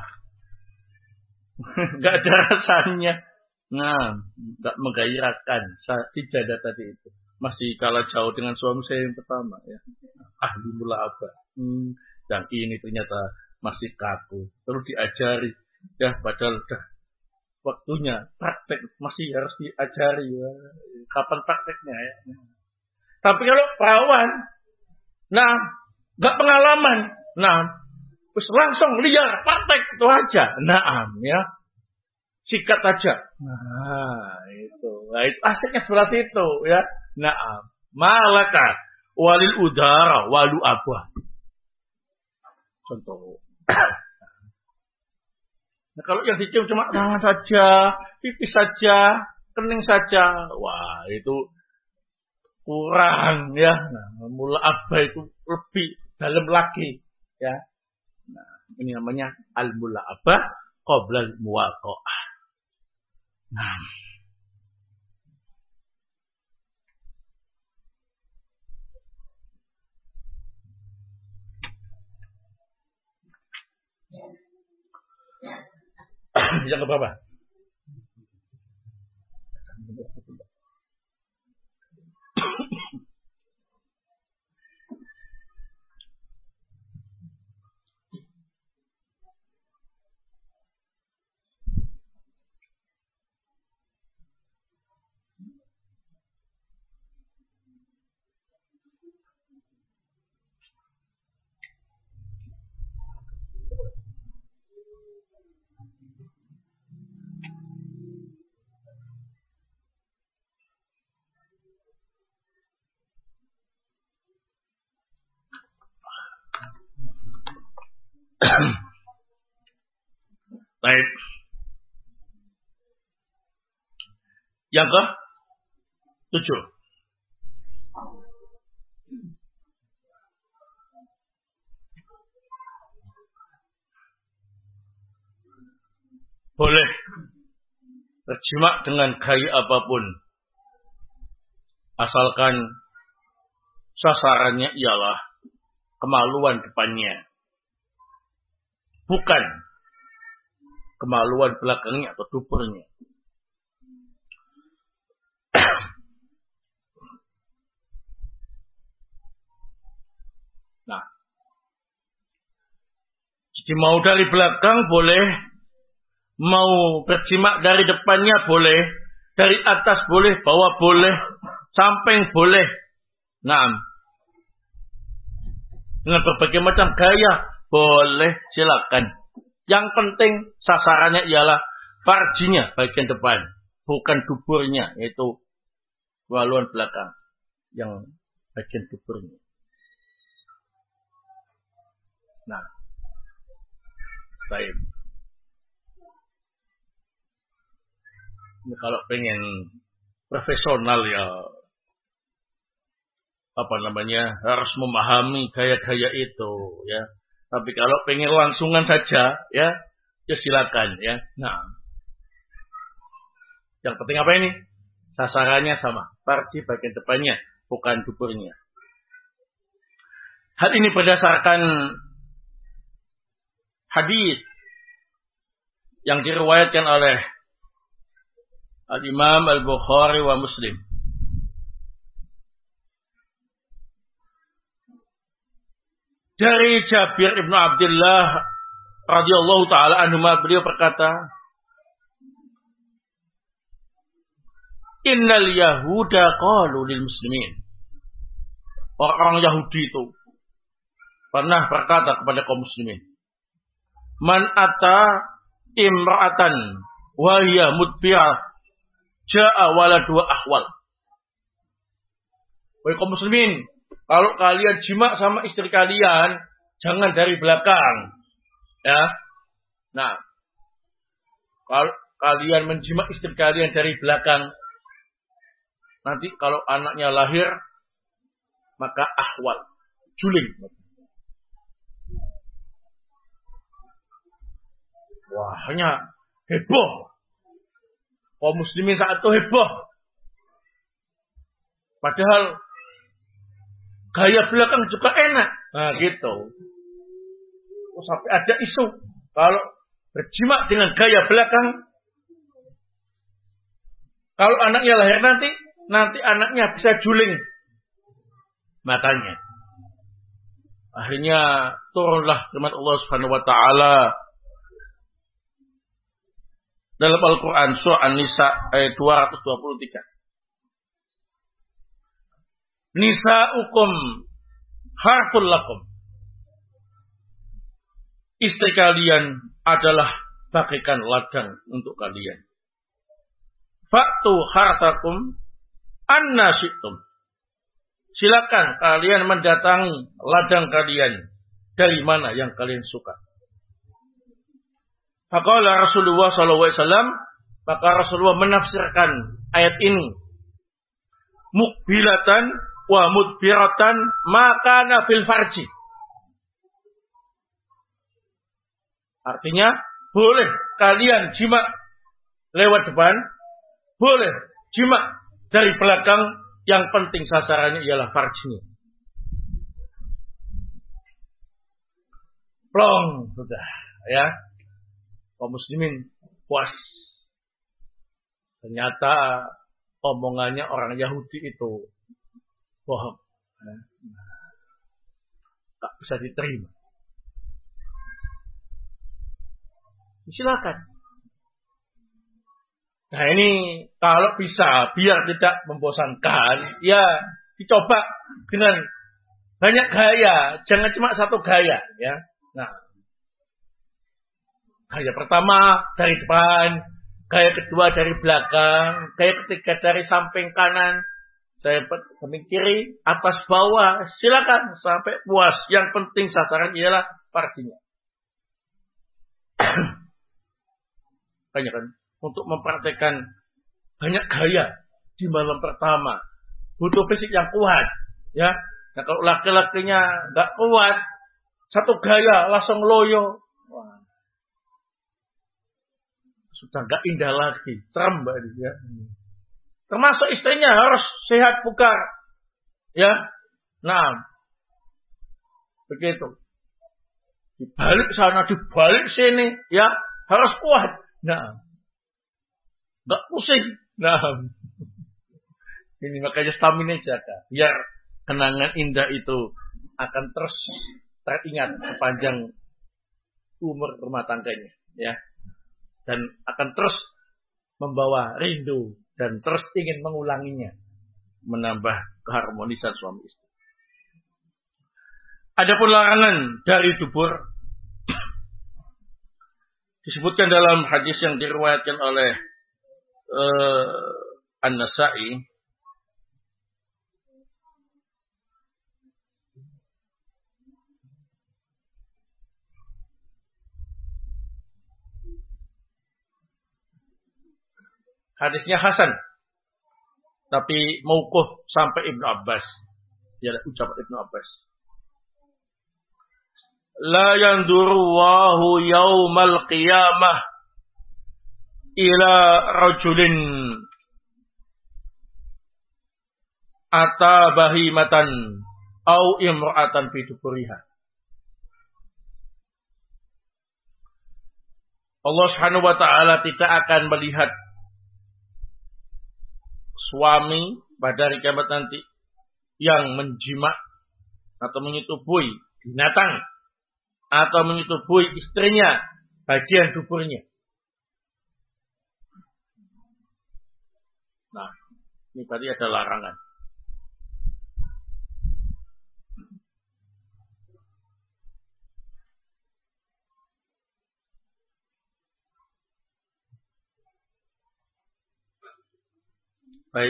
nggak ada rasanya. Nah, nggak menggairahkan si janda tadi itu. Masih kalah jauh dengan suami saya yang pertama ya. Ahli mula'abah. Hmm. Dan ini ternyata masih kaku. Terus diajari. Ya, padahal udah waktunya praktek. Masih harus diajari. Ya. Kapan prakteknya ya. Tapi kalau perawan, nah, gak pengalaman. Nah, terus langsung liar, praktek itu aja. Nah, ya. Sikat aja. Nah, itu. Nah, itu asiknya seperti itu ya. Na'am. Malaka walil udara walu abah. Contoh. Nah, kalau yang dicium cuma tangan saja, pipi saja, kening saja, wah itu kurang ya. Nah, mula abah itu lebih dalam lagi ya. Nah, ini namanya al-mula abah qabla al-muwaqa'ah. Nah. Yang keberapa? Baik. Yang ke tujuh. Boleh berjimak dengan gaya apapun, asalkan sasarannya ialah kemaluan depannya, bukan kemaluan belakangnya atau dupernya. Nah, jadi mau dari belakang boleh, mau berjimak dari depannya boleh, dari atas boleh, bawah boleh, samping boleh. Nah, dengan berbagai macam gaya boleh, silakan. Yang penting sasarannya ialah farjinya bagian depan, bukan duburnya, yaitu waluan belakang yang bagian duburnya. Nah, baik. Ini kalau pengen profesional ya, apa namanya, harus memahami gaya-gaya itu ya. Tapi kalau pengen langsungan saja ya, ya silakan ya. Nah, yang penting apa ini? Sasarannya sama, farji bagian depannya, bukan duburnya. Hal ini berdasarkan hadis yang diriwayatkan oleh Al-Imam Al-Bukhari wa Muslim. Dari Jabir ibn Abdullah radhiyallahu taala anhuma, beliau berkata, Innal Yahuda qalu lil muslimin. Orang Yahudi itu pernah berkata kepada kaum muslimin, Man ata imra'atan wa hiya mudbirah ja'a waladu ahwal. Wahai kaum muslimin, kalau kalian jima sama istri kalian, jangan dari belakang. Ya. Nah, kalau kalian menjima istri kalian dari belakang, nanti kalau anaknya lahir, maka ahwal, juling. Wah, hanya heboh. Kaum muslimin saat itu heboh. Padahal gaya belakang juga enak. Nah gitu. Oh, sampai ada isu kalau berjimak dengan gaya belakang, kalau anaknya lahir nanti, nanti anaknya bisa juling. Makanya akhirnya turunlah firman Allah Subhanahu wa taala dalam Al-Qur'an surah An-Nisa ayat dua ratus dua puluh tiga. Nisa'ukum harful lakum. Istri kalian adalah bagaikan ladang untuk kalian. Faktu hartakum anna syi'tum. silakan kalian mendatangi ladang kalian dari mana yang kalian suka. Faqala Rasulullah sallallahu alaihi wasallam, maka Rasulullah menafsirkan ayat ini, mukbilatan wa mudbiratan makana fil farji. Artinya, boleh kalian jima lewat depan, boleh jima dari belakang, yang penting sasarannya ialah farjinya. Plong, sudah, ya. Kaum muslimin puas. Ternyata omongannya orang Yahudi itu bohong. Tak bisa diterima. Silakan. Nah ini kalau bisa biar tidak membosankan, ya dicoba dengan banyak gaya, jangan cuma satu gaya, ya. Nah, gaya pertama dari depan, gaya kedua dari belakang, gaya ketiga dari samping kanan, samping kiri, atas bawah, silakan sampai puas. Yang penting sasaran ialah partinya. Banyak kan untuk mempraktekkan banyak gaya di malam pertama, butuh fisik yang kuat, ya. Nah kalau laki-lakinya nggak kuat, satu gaya langsung loyo. Wah. Sudah nggak indah lagi, serem mbak ya. Termasuk istrinya harus sehat bugar, ya. Nah, begitu. Dibalik sana, dibalik sini, ya harus kuat. Nah, nggak pusing. Nah, ini makanya stamina jaga, biar kenangan indah itu akan terus teringat sepanjang umur rumah tangganya, ya. Dan akan terus membawa rindu dan terus ingin mengulanginya, menambah keharmonisan suami istri. Adapun larangan dari dubur disebutkan dalam hadis yang diriwayatkan oleh uh, An-Nasa'i. Hadisnya hasan, tapi mauquf sampai Ibnu Abbas. Dia ucapan Ibnu Abbas. La yanduru Allahu yaumal qiyamah ila rajulin ata bahimatan au imra'atan fi duburiha. Allah Subhanahu wa taala tidak akan melihat suami pada hari kiamat nanti yang menjima atau menyetubui binatang atau menyetubui istrinya bagian duburnya. Nah, ini tadi ada larangan. Baik.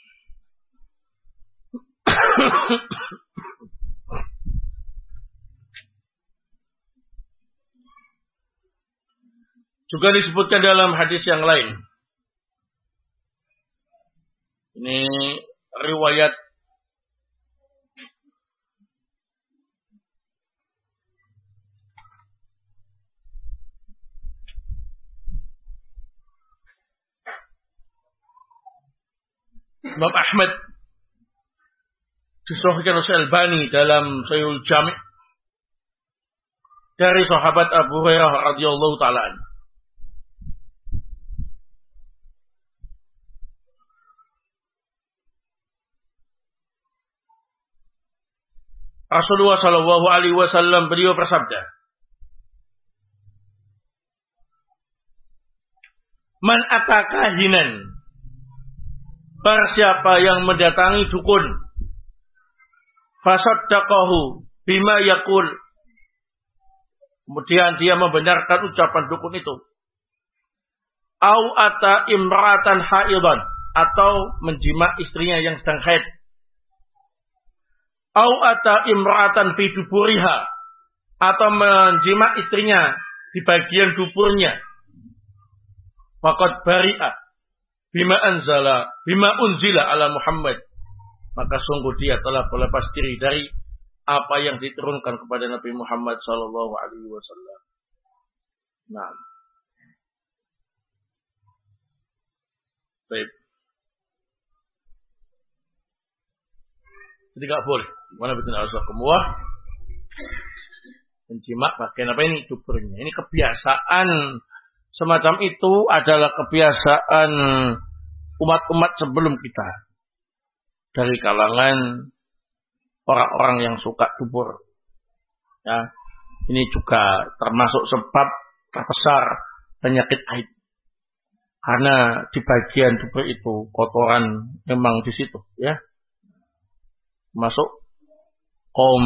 Juga disebutkan dalam hadis yang lain. Ini riwayat Imam Ahmad, disahihkan oleh Al-Albani dalam Sahihul Jami' dari sahabat Abu Hurairah radhiyallahu taala anhu. Rasulullah sallallahu alaihi wasallam beliau bersabda, "Man ataka hinan, barsiapa yang mendatangi dukun, fasaddaqahu bima yaqul." Kemudian dia membenarkan ucapan dukun itu. Au ata imra'atan haidan, atau menjima istrinya yang sedang haid. au ata imra'atan fi duburiha, atau menjima istrinya di bagian duburnya, faqad bari'a bima anzala bima unzila ala Muhammad, maka sungguh dia telah berlepas diri dari apa yang diturunkan kepada Nabi Muhammad sallallahu alaihi wasallam. Nah, baik. Jadi tidak boleh. Mana betul azakumullah menjimak bagian apa ini duburnya. Ini kebiasaan semacam itu adalah kebiasaan umat-umat sebelum kita, dari kalangan orang-orang yang suka dubur. Ya, ini juga termasuk sebab terbesar penyakit haid. Karena di bagian dubur itu kotoran memang di situ, ya. Masuk kaum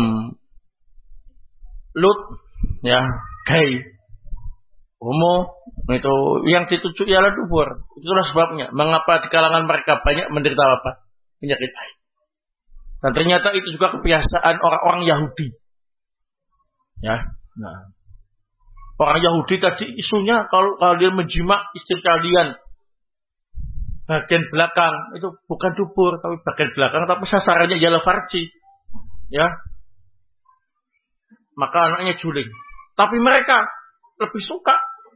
Lut, ya, gay, homo, itu yang dituju ialah dubur. Itulah sebabnya mengapa di kalangan mereka banyak menderita apa? Penyakit haid. Dan ternyata itu juga kebiasaan orang-orang Yahudi. Ya, nah. Orang Yahudi tadi isunya kalau kalian menjimak istri kalian bagian belakang, itu bukan dubur tapi bagian belakang, tapi sasarannya ialah farji. Ya. Maka anaknya juling. Tapi mereka lebih suka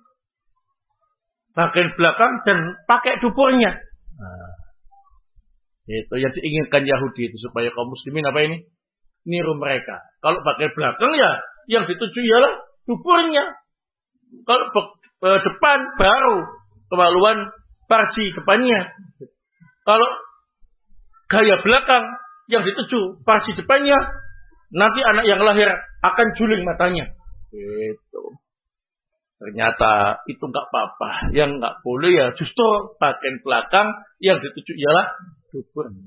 bagian belakang dan pakai duburnya. Nah, itu yang diinginkan Yahudi itu, supaya kaum muslimin apa ini? Niru mereka. Kalau bagian belakang ya yang dituju ialah duburnya. Kalau eh, depan baru kemaluan farji depannya. Kalau gaya belakang yang dituju farji depannya, nanti anak yang lahir akan juling matanya. Gitu. Ternyata itu nggak apa-apa. Yang nggak boleh ya justru bagian belakang yang dituju ialah duburnya.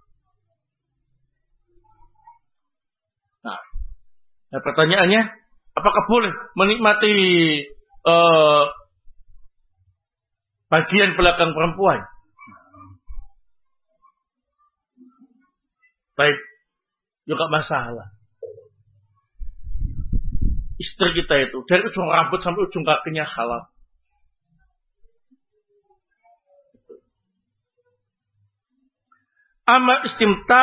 Nah, nah pertanyaannya, apakah boleh menikmati uh, bagian belakang perempuan? Baik, juga masalah. Istri kita itu dari ujung rambut sampai ujung kakinya halal. Ama istimta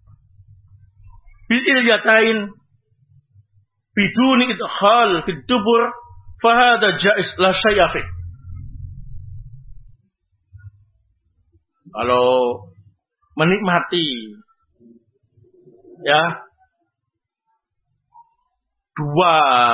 bil ilyatain biduni idkhal fid dubur fa hadha jaiz la syai'a fi. Kalau menikmati ya dua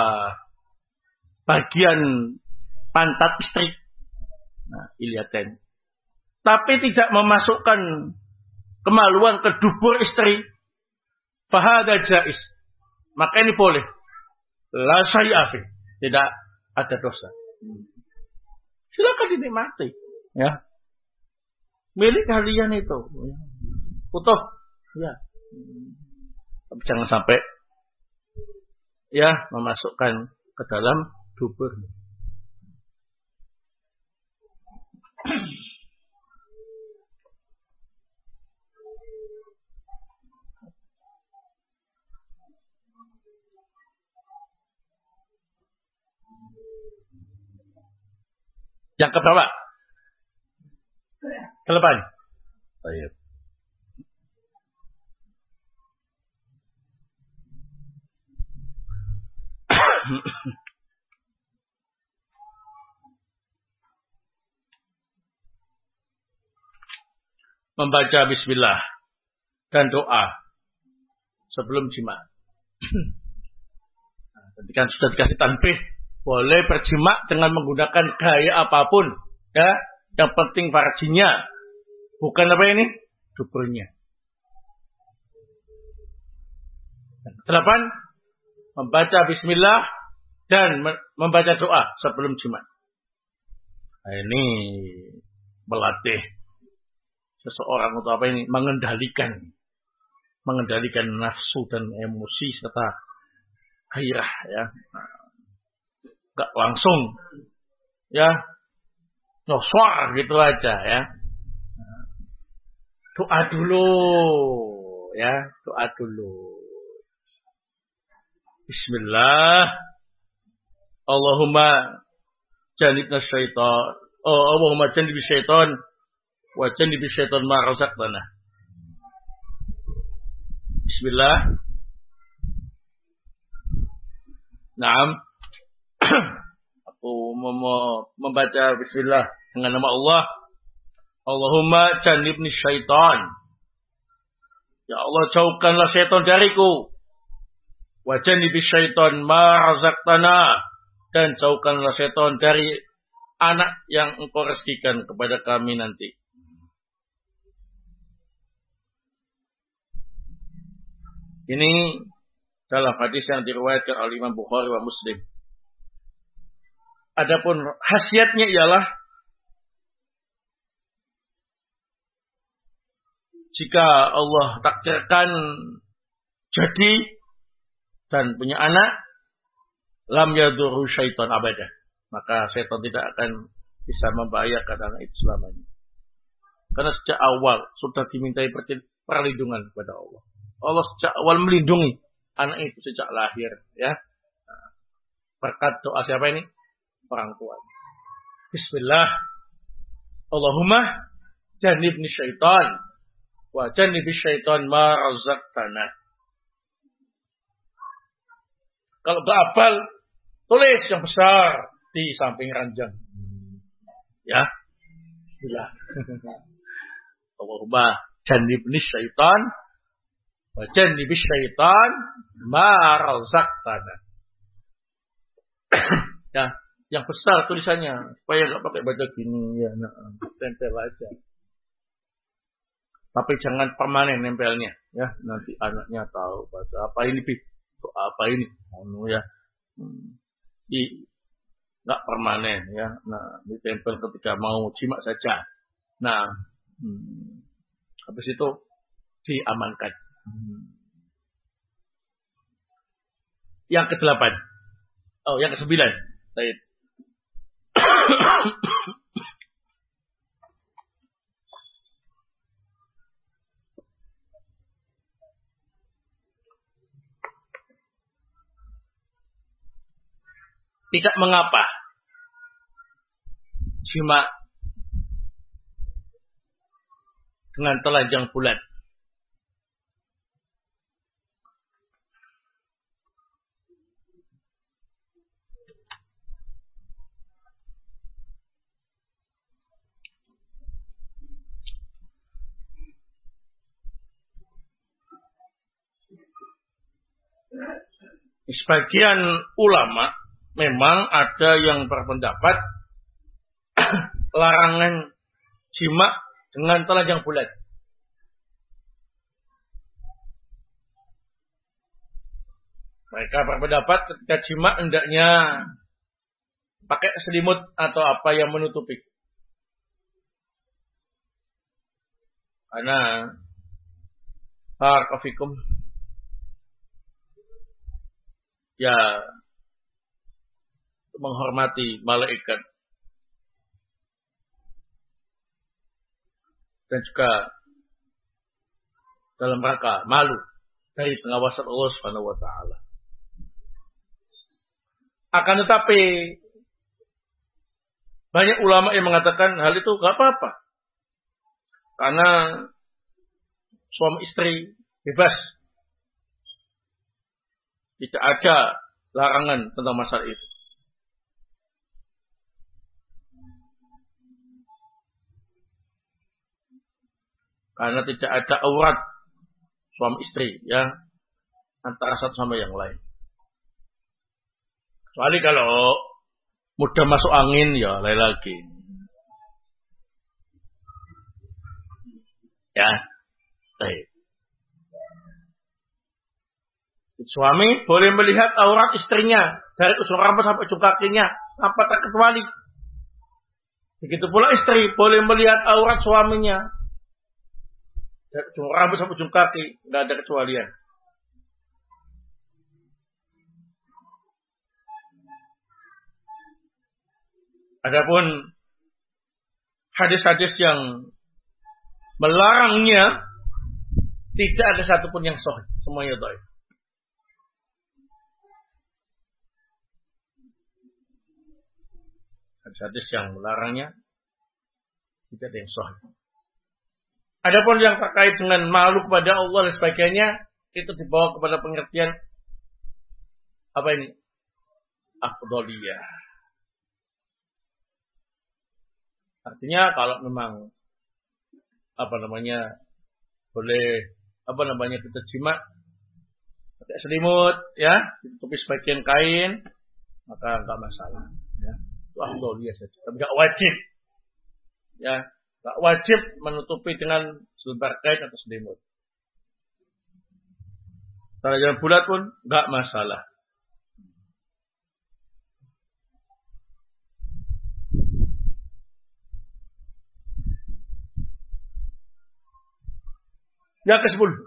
bagian pantat istri, nah ilyatain, tapi tidak memasukkan kemaluan ke dubur istri, fa hadha jaiz, maka ini boleh. La syai'a fi, tidak ada dosa. Silakan dinikmati, ya. Milik kalian itu, utuh, ya. Tapi jangan sampai ya memasukkan ke dalam dubur. Yang keberapa? Kelepan. Baik. Membaca bismillah dan doa sebelum jima. Nah, ketika sudah dikasih tanbih, boleh berjima dengan menggunakan gaya apapun, ya. Yang penting farjinya, bukan apa ini? Duburnya. Delapan, membaca bismillah dan membaca doa sebelum jima. Nah, ini melatih seseorang untuk apa ini? Mengendalikan, mengendalikan nafsu dan emosi serta gairah, ya. Gak langsung, ya, nyosor gitu aja, ya. Doa dulu, ya, doa dulu. Bismillah. Allahumma janibna syaitan. Oh, Allahumma janibi syaitan wa janibi syaitan ma razaqtana. Bismillah. Naam. Aku mem- membaca bismillah dengan nama Allah. Allahumma janibni syaitan. Ya Allah, jauhkanlah syaitan dariku. Wa janibi syaitan ma razaqtana. Dan jauhkanlah syaitan dari anak yang engkau rezekikan kepada kami nanti. Ini dalam hadis yang diriwayatkan oleh Imam Bukhari wa Muslim. Adapun khasiatnya ialah jika Allah takdirkan jadi dan punya anak, lam yadurru syaitan abadah. Maka syaitan tidak akan bisa membahayakan anak itu selamanya. Karena sejak awal sudah dimintai perlindungan kepada Allah. Allah sejak awal melindungi anak itu sejak lahir, ya. Berkat doa siapa ini? Orang tua. Bismillah. Allahumma janibni syaitan wa janibi syaitan ma razaqtana. Kalau berapal, tulis yang besar di samping ranjang. Ya. Bismillah. Allahumma janibni syaitan wa janibi syaitan ma razaqtana. Ya, yang besar tulisannya supaya enggak pakai baca gini ya, nah, tempel aja. Tapi jangan permanen nempelnya, ya. Nanti anaknya tahu baca apa ini, Bi. Apa ini? Anu ya. Hmm. Di enggak permanen ya. Nah, ditempel ketika mau jimat saja. Nah, hmm. habis itu diamankan. Hmm. Yang kedelapan. Oh, yang kesembilan. Baik. Tidak mengapa jima dengan telanjang bulan. Sebagian ulama memang ada yang berpendapat larangan jima dengan telanjang bulan. Mereka berpendapat ketika jima hendaknya pakai selimut atau apa yang menutupi. Karena barakallahu ya menghormati malaikat dan juga dalam rangka malu dari pengawasan Allah Subhanahu wa taala. Akan tetapi banyak ulama yang mengatakan hal itu enggak apa-apa. Karena suami istri bebas. Tidak ada larangan tentang masalah itu. Karena tidak ada aurat suami istri ya antara satu sama yang lain. Kecuali kalau mudah masuk angin ya lain lagi. Ya, baik. Suami boleh melihat aurat istrinya dari ujung rambut sampai ujung kakinya tanpa terkecuali. Begitu pula istri boleh melihat aurat suaminya dari ujung rambut sampai ujung kaki, nggak ada kecualian. Adapun hadis-hadis yang melarangnya Tidak ada satupun yang sahih, semuanya dhaif. Hadis yang melarangnya tidak ada yang sahih. Adapun yang terkait dengan malu kepada Allah dan sebagainya, itu dibawa kepada pengertian apa ini? Afdhaliyah. Artinya kalau memang apa namanya boleh apa namanya kita jima pakai selimut ya, ditutupi sebagian kain, maka enggak masalah ya. Itu afdhaliyah saja. Tapi enggak wajib. Ya, enggak wajib menutupi dengan selebar kain atau selimut. Kalau jalan bulat pun enggak masalah. Yang ke sepuluh.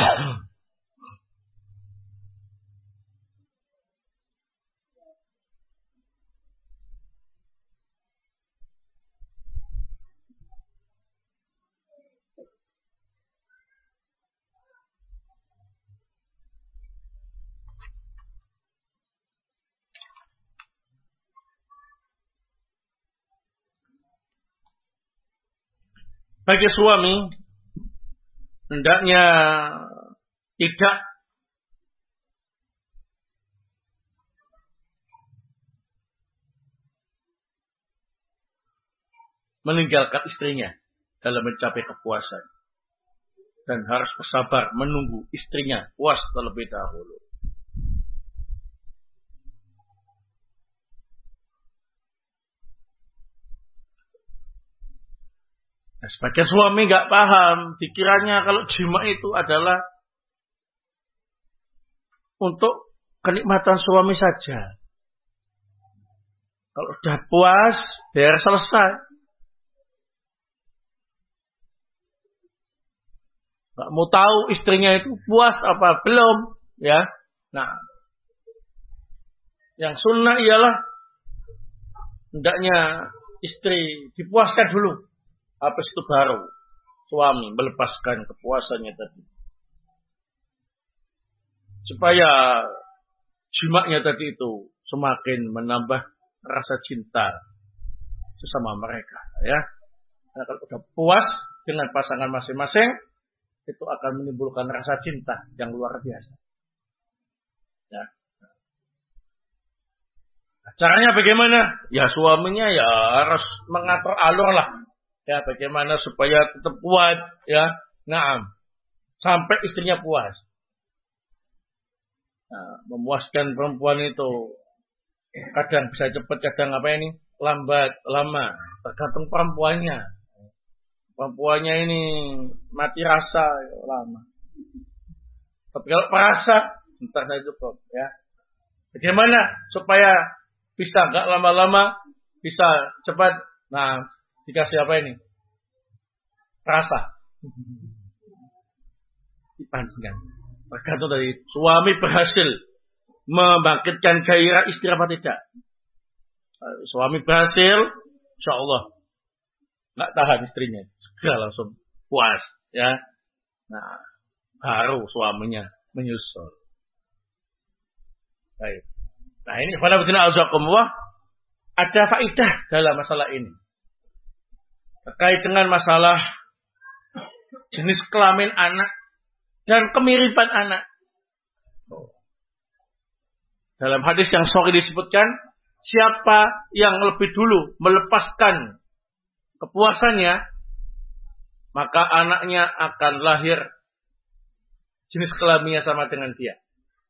Bagi suami hendaknya tidak meninggalkan istrinya dalam mencapai kepuasan dan harus bersabar menunggu istrinya puas terlebih dahulu. Nah, sebagian suami nggak paham, dikiranya kalau jima itu adalah untuk kenikmatan suami saja. Kalau sudah puas, biar selesai. Nggak mau tahu istrinya itu puas apa belum, ya. Nah, yang sunnah ialah hendaknya istri dipuaskan dulu. Habis itu baru suami melepaskan kepuasannya tadi. Supaya jimaknya tadi itu semakin menambah rasa cinta sesama mereka. Ya. Nah, kalau sudah puas dengan pasangan masing-masing, itu akan menimbulkan rasa cinta yang luar biasa. Ya. Nah, caranya bagaimana? Ya suaminya ya harus mengatur alur lah. Ya, bagaimana supaya tetap kuat, ya, naam, sampai istrinya puas. Nah, memuaskan perempuan itu kadang bisa cepat, kadang apa ini, lambat, lama, tergantung perempuannya. Perempuannya ini mati rasa, ya, lama. Tapi kalau perasa, entah saja cukup, ya. Bagaimana supaya bisa nggak lama-lama, bisa cepat, nah. Dikasih apa ini? Rasa. Dipancingkan. Tergantung dari suami berhasil membangkitkan gairah istri apa tidak. Suami berhasil, insya Allah nggak tahan istrinya, segera langsung puas, ya. Nah, baru suaminya menyusul. Baik. Nah ini pada betina azakumullah ada faidah dalam masalah ini. Terkait dengan masalah jenis kelamin anak dan kemiripan anak. Dalam hadis yang sahih disebutkan, siapa yang lebih dulu melepaskan kepuasannya, maka anaknya akan lahir jenis kelaminnya sama dengan dia.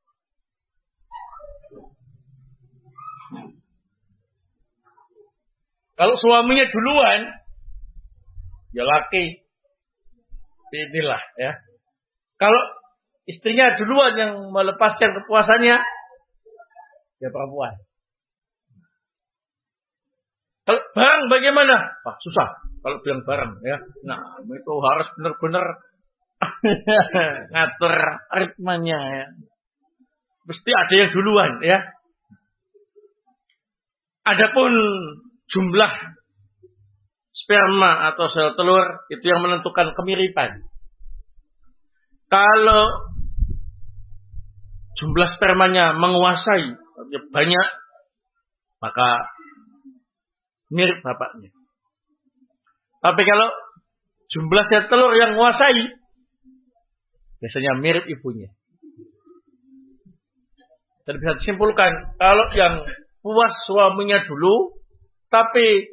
Kalau suaminya duluan, ya laki, inilah ya. Kalau istrinya duluan yang melepaskan kepuasannya, ya perempuan. Kalau barang bagaimana? Wah, susah kalau bilang barang ya. Nah, itu harus benar-benar ngatur ritmenya ya. Mesti ada yang duluan ya. Adapun jumlah sperma atau sel telur itu yang menentukan kemiripan. Kalau jumlah spermanya menguasai banyak, maka mirip bapaknya. Tapi kalau jumlah sel telur yang menguasai, biasanya mirip ibunya. Dan bisa disimpulkan, kalau yang puas suaminya dulu, tapi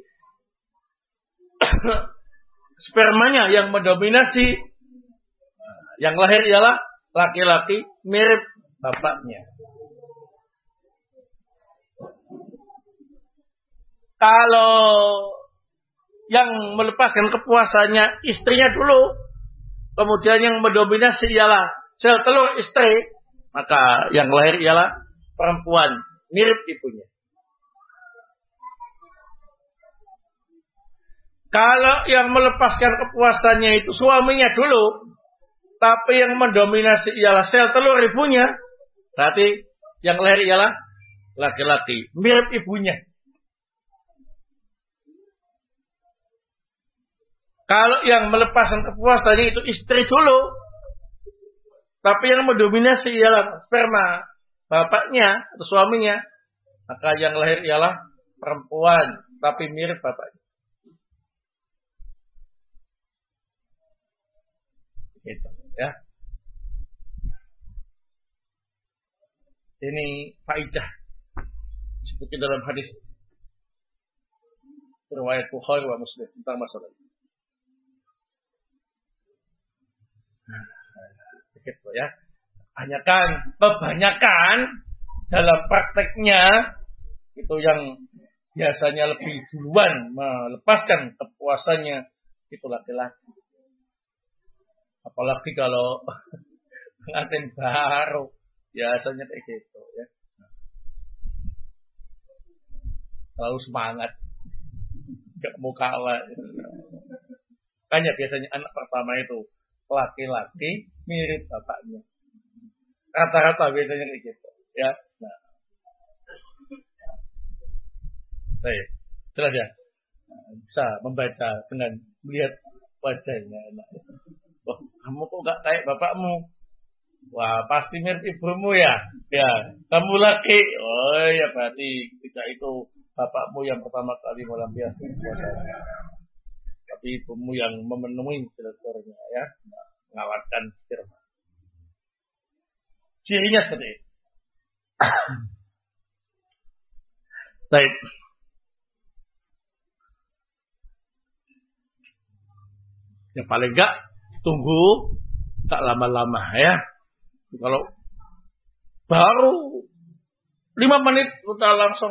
spermanya yang mendominasi, yang lahir ialah laki-laki, mirip bapaknya. Kalau yang melepaskan kepuasannya istrinya dulu, kemudian yang mendominasi ialah sel telur istri, maka yang lahir ialah perempuan, mirip ibunya. Kalau yang melepaskan kepuasannya itu suaminya dulu, tapi yang mendominasi ialah sel telur ibunya, berarti yang lahir ialah laki-laki, mirip ibunya. Kalau yang melepaskan kepuasannya itu istri dulu, tapi yang mendominasi ialah sperma bapaknya atau suaminya, maka yang lahir ialah perempuan, tapi mirip bapaknya. Gitu, ya. Ini faidah seperti dalam hadis riwayat Bukhari wa Muslim tentang masalah ini. Nah, begitu ya. Kebanyakan, kebanyakan dalam prakteknya itu yang biasanya lebih duluan melepaskan kepuasannya itu laki-laki. Apalagi kalau pengantin baru, biasanya kayak gitu ya. Selalu semangat, gak mau kalah. Makanya biasanya anak pertama itu laki-laki mirip bapaknya. Rata-rata biasanya kayak gitu ya. Nah. Baik, jelas ya. Bisa membaca dengan melihat wajahnya anak. Wah, kamu kok gak kayak bapakmu? Wah, pasti mirip ibumu ya. Ya, kamu laki. Oh ya, berarti ketika itu bapakmu yang pertama kali melampiaskan kuasanya. Tapi ibumu yang memenuhi kriteria ya, mengalahkan firman. Cirinya seperti itu. Baik. Yang paling enggak tunggu tak lama-lama ya. Kalau baru lima menit udah langsung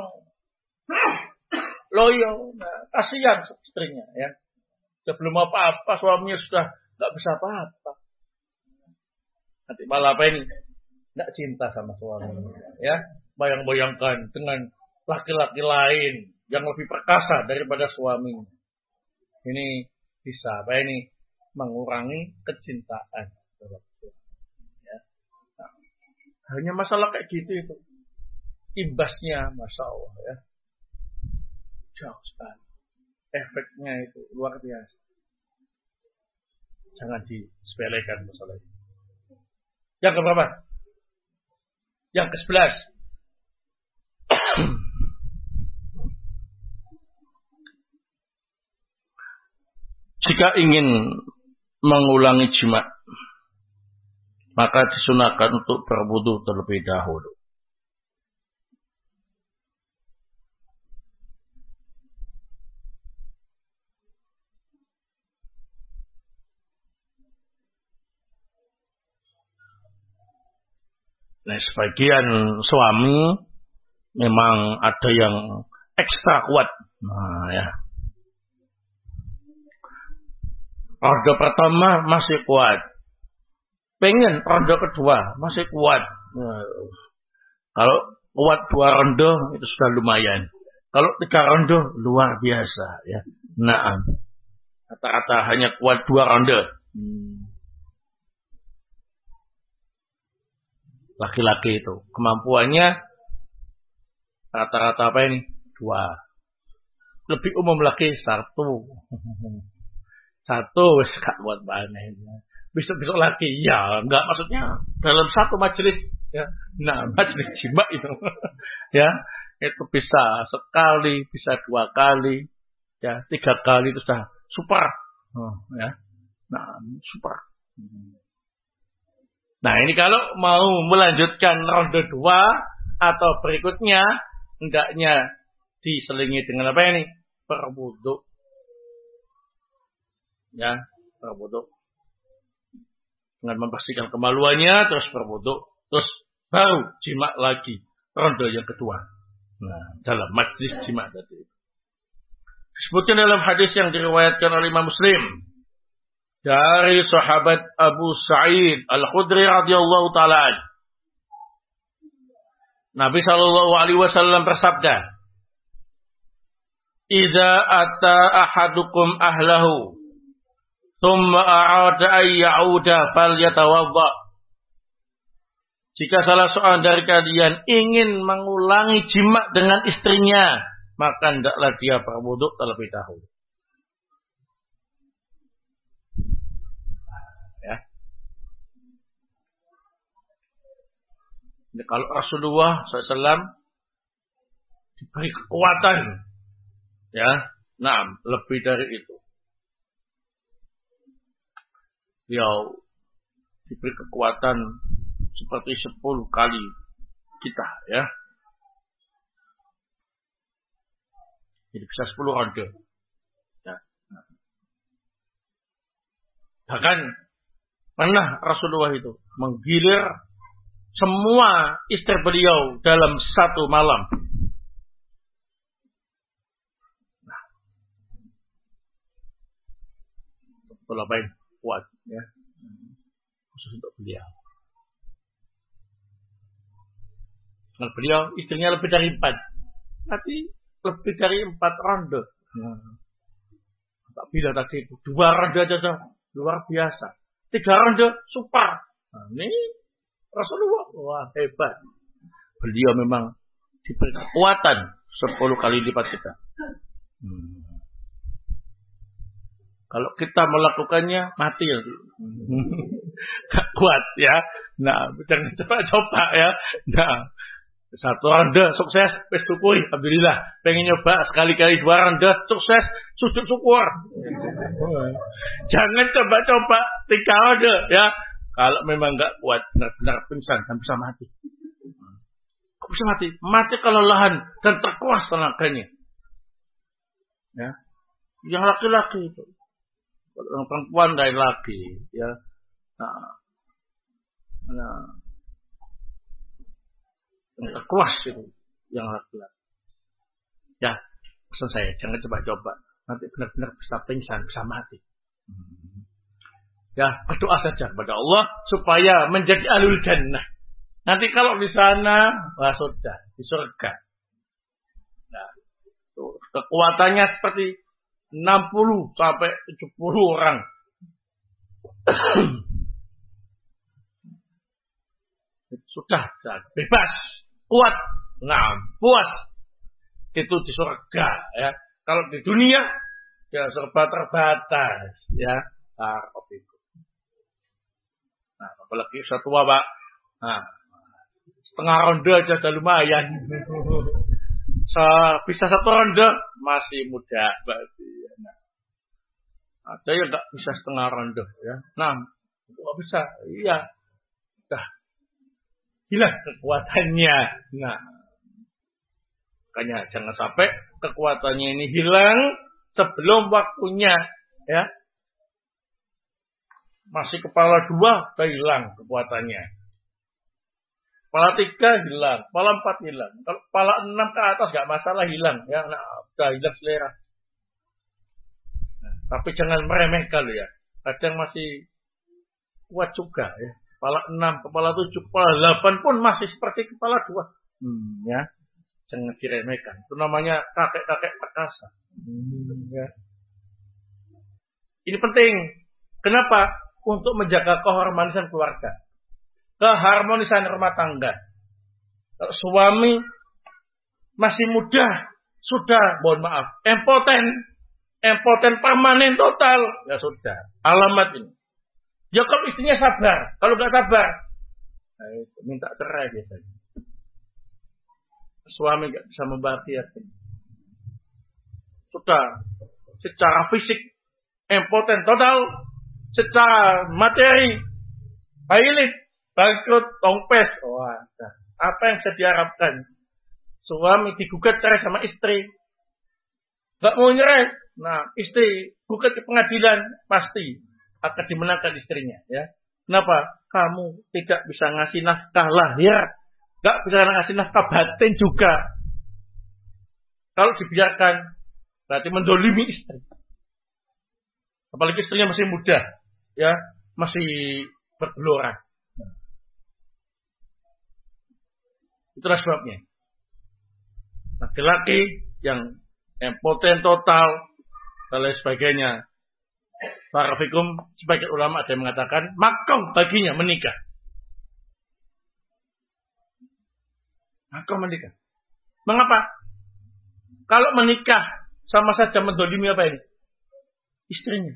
loyo, nah, kasihan istrinya ya. Sebelum apa-apa suaminya sudah nggak bisa apa-apa. Nanti malah apa ini? Nggak cinta sama suaminya ya. Bayang-bayangkan dengan laki-laki lain yang lebih perkasa daripada suaminya. Ini bisa apa ini? Mengurangi kecintaan. Ya. Nah, hanya masalah kayak gitu itu. Imbasnya Masya Allah ya. Jauh sekali. Efeknya itu luar biasa. Jangan disepelekan masalah ini. Yang keberapa? Yang ke sebelas. Jika ingin mengulangi jima, maka disunahkan untuk berwudu terlebih dahulu. Nah, sebagian suami memang ada yang ekstra kuat. Nah, ya. Ronde pertama masih kuat. Pengen ronde kedua masih kuat. Nah, kalau kuat dua ronde itu sudah lumayan. Kalau tiga ronde luar biasa ya. Nah, rata-rata hanya kuat dua ronde. Hmm. Laki-laki itu kemampuannya rata-rata apa ini? Dua. Lebih umum lagi satu. Satu wis gak kuat banget. besok-besok lagi. Ya, enggak, maksudnya dalam satu majelis ya. Nah, majelis jima itu ya, itu bisa sekali, bisa dua kali, ya, tiga kali itu sudah super. Oh, ya. Nah, super. Nah, ini kalau mau melanjutkan ronde dua atau berikutnya, hendaknya diselingi dengan apa ini? Berwudu. Ya, berwudu. Dengan membersihkan kemaluannya, terus berwudu, terus baru jima lagi ronde yang kedua. Nah, dalam majlis jima tadi. Disebutkan dalam hadis yang diriwayatkan oleh Imam Muslim dari sahabat Abu Sa'id Al-Khudri radhiyallahu taala. Nabi sallallahu alaihi wasallam bersabda, "Idza ata ahadukum ahlahu, thumma a'ada ay ya'uda falyatawadda." Jika salah seorang dari kalian ingin mengulangi jima dengan istrinya, maka hendaklah dia berwudu terlebih dahulu. Ya. Kalau Rasulullah shallallahu alaihi wasallam diberi kekuatan, ya, nah, lebih dari itu. Beliau diberi kekuatan seperti sepuluh kali kita, ya. Jadi bisa sepuluh ronde. Ya. Bahkan pernah Rasulullah itu menggilir semua istri beliau dalam satu malam. Nah, betul apa yang kuat, ya, khusus untuk beliau. Kalau beliau istrinya lebih dari empat, nanti lebih dari empat ronde. Nah, tak bila tadi itu dua ronde aja luar biasa, tiga ronde super. Nah, ini Rasulullah, wah hebat. Beliau memang diberi kekuatan sepuluh kali lipat kita. Hmm. Kalau kita melakukannya mati ya, gak kuat ya. Nah, jangan coba-coba ya. Nah, satu ronde sukses, bersyukuri, alhamdulillah. Pengen nyoba sekali-kali dua ronde sukses, sujud syukur. Jangan coba-coba tiga ronde ya. Kalau memang nggak kuat, benar-benar pingsan dan bisa mati. Kok bisa mati? Mati kelelahan dan terkuras tenaganya. Ya, yang laki-laki itu, kalau yang perempuan lain lagi, ya. Nah, nah. Yang kuas itu yang laki-laki. Ya, pesan saya jangan coba-coba. Nanti benar-benar bisa pingsan, bisa mati. Hmm. Ya, berdoa saja kepada Allah supaya menjadi ahlul jannah. Nanti kalau di sana, wah sudah di surga. Nah, tuh, kekuatannya seperti enam puluh sampai tujuh puluh orang. Sudah, bebas. Kuat, nah, puas. Itu di surga, ya. Kalau di dunia, ya serba terbatas, ya. Nah, itu. Nah, apalagi satu Pak. Nah, setengah ronde aja sudah lumayan. So, bisa satu ronde masih muda berarti. Nah, ada yang nggak bisa setengah ronde, ya. Nah, nggak bisa, iya. Dah. Hilang kekuatannya. Nah, makanya jangan sampai kekuatannya ini hilang sebelum waktunya, ya. Masih kepala dua, sudah hilang kekuatannya. Kepala tiga hilang, kepala empat hilang. Kalau kepala enam ke atas nggak masalah hilang, ya. Nah, sudah hilang selera. Nah, tapi jangan meremehkan ya. Kadang masih kuat juga, ya. Kepala enam, kepala tujuh, kepala delapan pun masih seperti kepala dua. Hmm, ya. Jangan diremehkan. Itu namanya kakek-kakek perkasa. Hmm, ya. Ini penting. Kenapa? Untuk menjaga keharmonisan keluarga. Keharmonisan rumah tangga. Kalau suami masih muda, sudah, mohon maaf, impoten. Impoten permanen total. Ya sudah. Alamat ini. Ya kalau istrinya sabar, kalau nggak sabar, nah, itu, minta cerai biasanya. Suami nggak bisa membahagiakan. Sudah secara fisik impoten total, secara materi bailit, bangkrut, tongpes. Wah, nah, apa yang bisa diharapkan? Suami digugat cerai sama istri, nggak mau nyerah. Nah, istri gugat ke pengadilan, pasti akan dimenangkan istrinya. Ya, kenapa? Kamu tidak bisa ngasih nafkah lahir, nggak bisa ngasih nafkah batin juga. Kalau dibiarkan, berarti mendolimi istri. Apalagi istrinya masih muda, ya, masih bergelora. Itulah sebabnya. Laki-laki yang impoten total dan lain sebagainya. Barafikum, sebagian ulama ada yang mengatakan makruh baginya menikah. Makruh menikah. Mengapa? Kalau menikah sama saja mendolimi apa ini? Istrinya.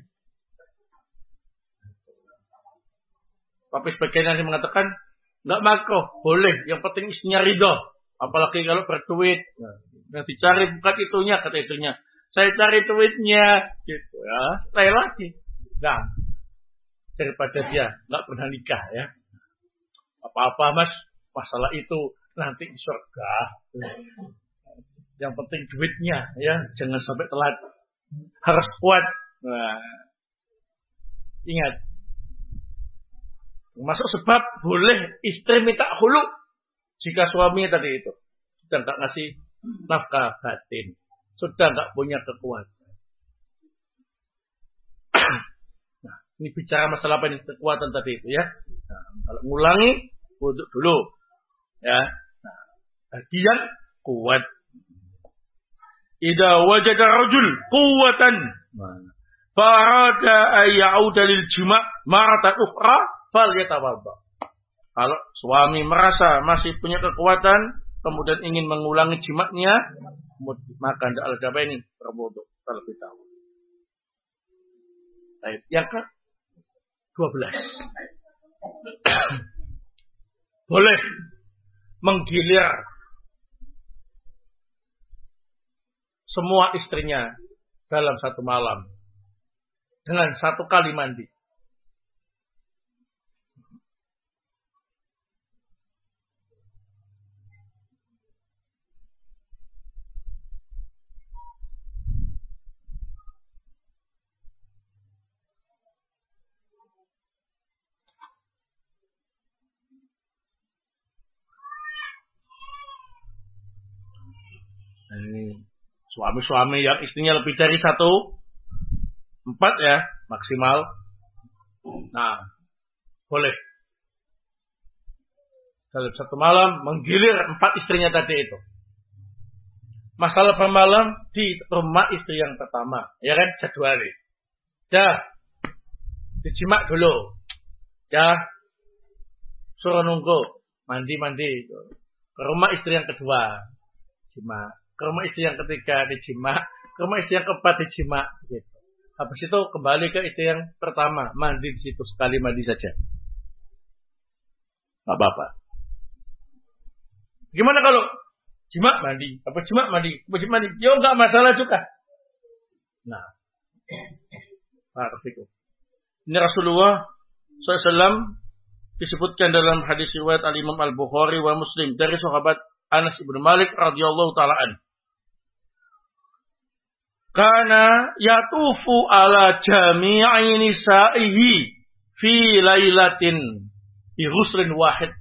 Tapi sebagian yang mengatakan nggak makruh, boleh. Yang penting istrinya ridho. Apalagi kalau berduit. Yang dicari bukan itunya, kata istrinya. Saya cari duitnya, gitu ya. Saya lagi. Nah, daripada dia nggak pernah nikah ya. Apa-apa mas, masalah itu nanti di surga. Yang penting duitnya ya, jangan sampai telat. Harus kuat. Nah, ingat. Masuk sebab boleh istri minta hulu jika suaminya tadi itu sudah nggak ngasih nafkah batin, sudah nggak punya kekuatan. Nah, ini bicara masalah apa ini kekuatan tadi itu ya. Nah, kalau ngulangi untuk dulu ya. Nah, bagian kuat. Idza wajada rajul quwwatan farada ay ya'uda lil jima' maratan ukhra falyatawadda. Kalau suami merasa masih punya kekuatan kemudian ingin mengulangi jimaknya, maka hendaklah apa ini berwudu terlebih dahulu. Baik, yang ke dua belas. Boleh menggilir semua istrinya dalam satu malam dengan satu kali mandi. Ini suami-suami yang istrinya lebih dari satu, empat ya maksimal. Nah, boleh dalam satu malam menggilir empat istrinya tadi itu. Masalah bermalam di rumah istri yang pertama, ya kan jadwali. Dah, dijimak dulu, ya, suruh nunggu mandi-mandi ke rumah istri yang kedua, jimak. Ke rumah istri yang ketiga dijimak, ke rumah istri yang keempat dijimak, gitu. Habis itu kembali ke istri yang pertama, mandi di situ sekali mandi saja. Gak apa-apa. Gimana kalau jimak mandi, apa jimak mandi, apa jimak mandi? Ya enggak masalah juga. Nah, Barakallahu. Ini Rasulullah shallallahu alaihi wasallam disebutkan dalam hadis riwayat Al-Imam Al-Bukhari wa Muslim dari sahabat Anas ibn Malik radhiyallahu taala an. Kana yatufu ala jami'i nisa'ihi fi lailatin bi ghuslin wahid.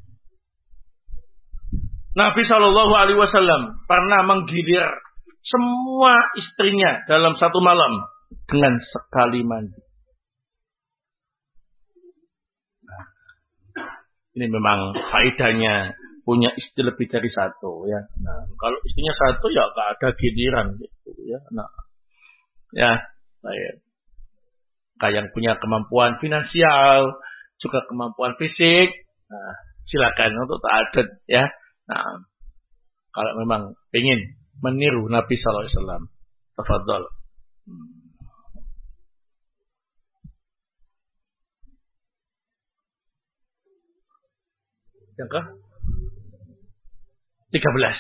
Nabi sallallahu alaihi wasallam pernah menggilir semua istrinya dalam satu malam dengan sekali mandi. Nah, ini memang faedahnya punya istri lebih dari satu ya. Nah, kalau istrinya satu ya enggak ada giliran gitu ya. Nah, ya, baik. Kayak yang punya kemampuan finansial, juga kemampuan fisik, nah, silakan untuk ta'addud ya. Nah, kalau memang ingin meniru Nabi sallallahu alaihi wasallam, tafadhol. Hmm. Yang ke tiga belas.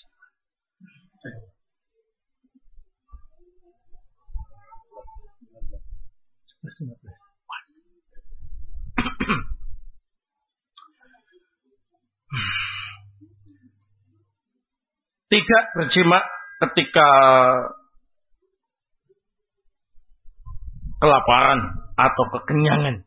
Tidak berjima ketika kelaparan atau kekenyangan.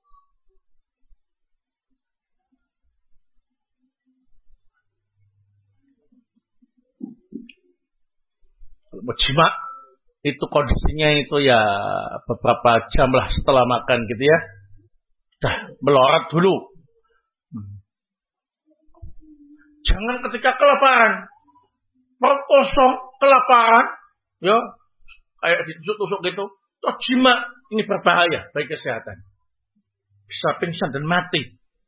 Berjima itu kondisinya itu ya beberapa jam lah setelah makan gitu ya. Dah melorot dulu. Jangan ketika kelaparan. Perut kosong, kelaparan, ya kayak ditusuk-tusuk gitu. Toh jima ini berbahaya bagi kesehatan. Bisa pingsan dan mati.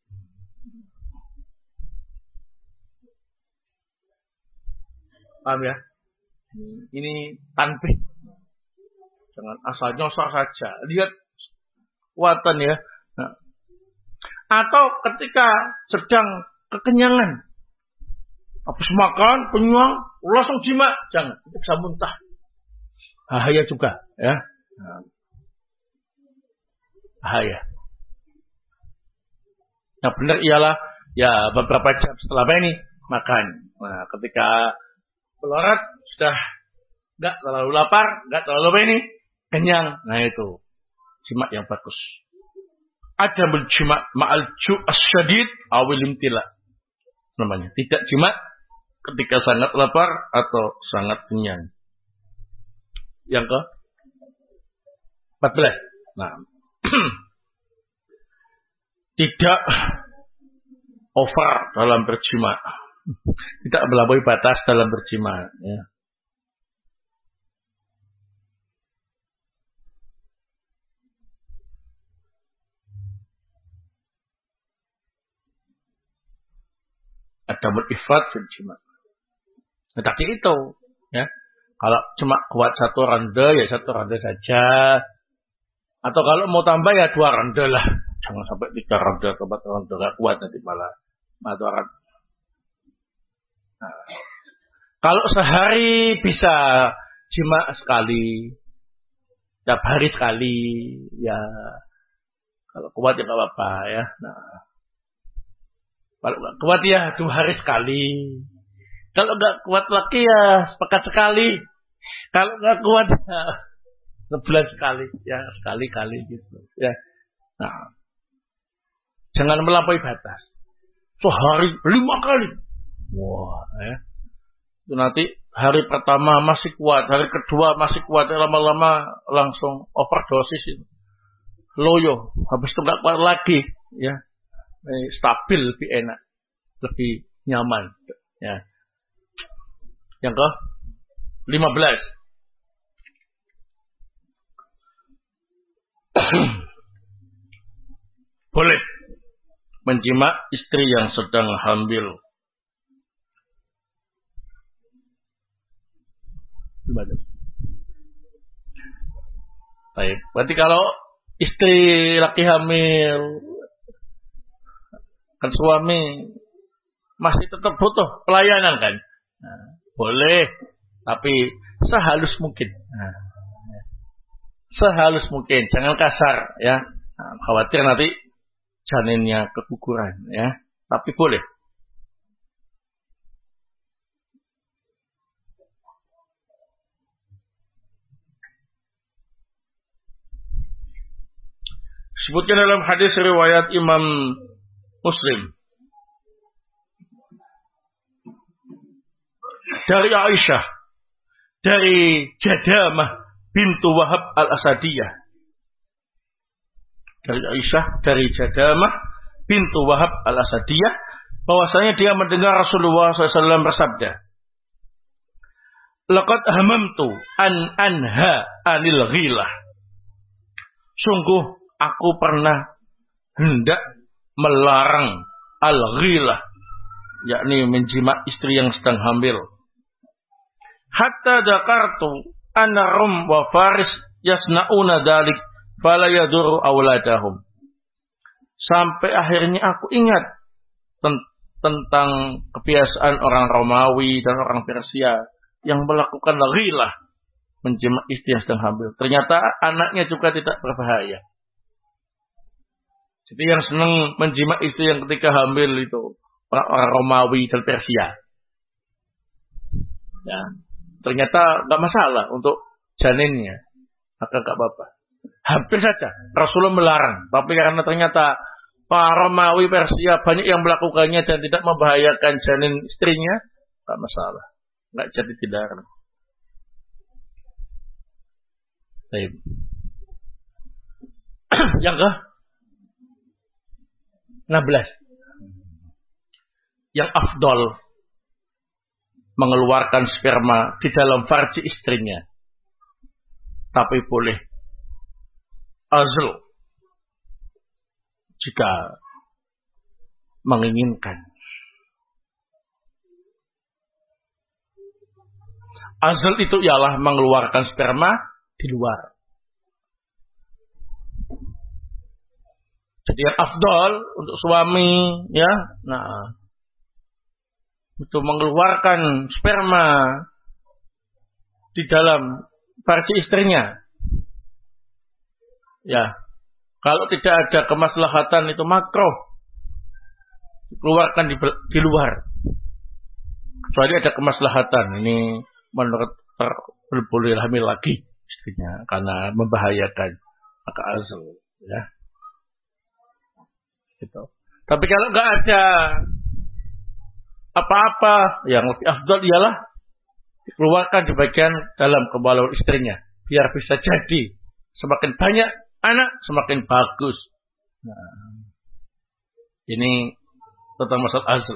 Paham ya? Ini tanbih. Jangan asal nyosor saja. Lihat kekuatan ya. Nah. Atau ketika sedang kekenyangan. Habis makan, kenyang, langsung jima. Jangan, itu bisa muntah. Bahaya juga ya. Nah. Bahaya. Yang benar ialah ya beberapa jam setelah ini makan. Nah, ketika melorot sudah enggak terlalu lapar, enggak terlalu ini kenyang. Nah itu jima yang bagus. Ada berjima ma'al ju'as syadid awil imtila namanya. Tidak jima ketika sangat lapar atau sangat kenyang. Yang ke empat belas. Nah, tidak over dalam berjima. Tidak melampaui batas dalam berjima. Ya. Ada ifrat berjima. Nah, tadi itu, ya. Kalau cuma kuat satu ronde, ya satu ronde saja. Atau kalau mau tambah ya dua ronde lah. Jangan sampai tiga ronde atau empat ronde, gak kuat nanti malah mataran. Nah, kalau sehari bisa jima sekali, tiap hari sekali, ya kalau kuat ya nggak apa-apa ya. Nah, kalau nggak kuat ya dua hari sekali. Kalau nggak kuat lagi ya sepekan sekali. Kalau nggak kuat ya sebulan sekali, ya sekali-kali gitu. Ya, nah, jangan melampaui batas. Sehari lima kali. Wah, ya. Itu nanti hari pertama masih kuat, hari kedua masih kuat, lama-lama langsung overdosis itu. Loyo, habis itu nggak kuat lagi, ya. Eh, stabil, lebih enak, lebih nyaman, ya. Yang ke lima belas. Boleh menjima istri yang sedang hamil. Baik, berarti kalau istri laki hamil, kan suami masih tetap butuh pelayanan kan? Nah, boleh, tapi sehalus mungkin. Nah, sehalus mungkin, jangan kasar ya. Nah, khawatir nanti janinnya keguguran ya. Tapi boleh. Disebutkan dalam hadis riwayat Imam Muslim dari Aisyah, dari Jadamah bintu Wahab al-Asadiyah, dari Aisyah dari Jadamah bintu Wahab al-Asadiyah, bahwasanya dia mendengar Rasulullah shallallahu alaihi wasallam bersabda, laqad hamamtu an anha anil ghilah, sungguh aku pernah hendak melarang al-ghilah, yakni menjima istri yang sedang hamil. Hatta dakartu anna Rum wa Faris yasnauna dalik fala yadurru auladahum. Sampai akhirnya aku ingat tentang kebiasaan orang Romawi dan orang Persia yang melakukan ghilah, menjima istri yang sedang hamil. Ternyata anaknya juga tidak berbahaya. Jadi yang senang menjima istri yang ketika hamil itu orang Romawi dan Persia. Ya, ternyata nggak masalah untuk janinnya, maka nggak apa-apa. Hampir saja Rasulullah melarang, tapi karena ternyata para Romawi Persia banyak yang melakukannya dan tidak membahayakan janin istrinya, nggak masalah, nggak jadi dilarang. Baik. Yang ke enam belas, yang afdol mengeluarkan sperma di dalam farji istrinya, tapi boleh azl jika menginginkan. Azl itu ialah mengeluarkan sperma di luar. Jadi yang afdal untuk suami, ya, nah, itu mengeluarkan sperma di dalam farji istrinya. Ya, kalau tidak ada kemaslahatan itu makruh dikeluarkan di, di luar. Kecuali ada kemaslahatan, ini menurut belum boleh hamil lagi istrinya karena membahayakan, maka azal, ya. Gitu. Tapi kalau nggak ada apa-apa, yang lebih afdal ialah dikeluarkan di bagian dalam kemaluan istrinya, biar bisa jadi semakin banyak anak semakin bagus. Nah, ini tentang masalah azl.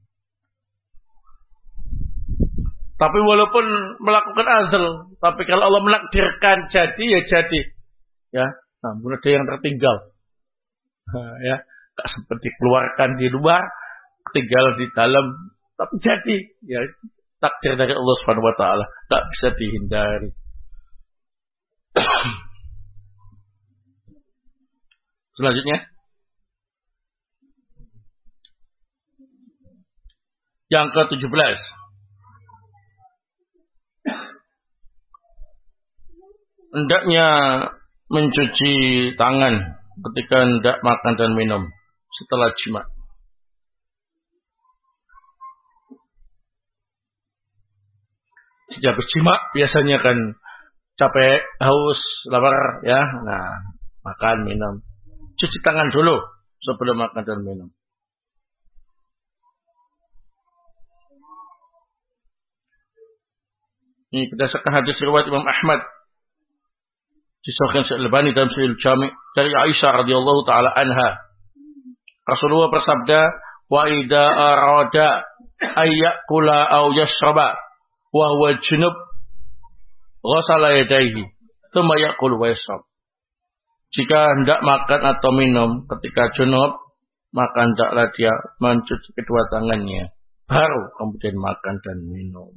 Tapi walaupun melakukan azl, tapi kalau Allah menakdirkan jadi ya jadi, ya, namun ada yang tertinggal, nah, ya, nggak sempat dikeluarkan di luar, tinggal di dalam, tapi jadi, ya, takdir dari Allah Subhanahu Wa Taala, tak bisa dihindari. Selanjutnya, yang ke tujuh belas, hendaknya mencuci tangan ketika hendak makan dan minum setelah jima. Sejak berjima biasanya kan capek, haus, lapar, ya. Nah, makan, minum. Cuci tangan dulu sebelum makan dan minum. Ini berdasarkan hadis riwayat Imam Ahmad, disahihkan Syekh Al-Albani dalam Sahih Jami' dari Aisyah radhiyallahu taala anha. Rasulullah bersabda, "Wa idza arada ayyakula aw yashraba wa huwa junub ghasala yadayhi thumma yaqulu wa yashrab." Jika hendak makan atau minum ketika junub, maka hendaklah dia mencuci kedua tangannya, baru kemudian makan dan minum.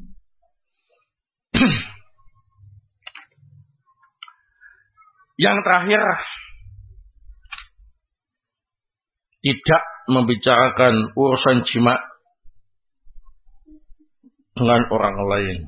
Yang terakhir, tidak membicarakan urusan jima dengan orang lain.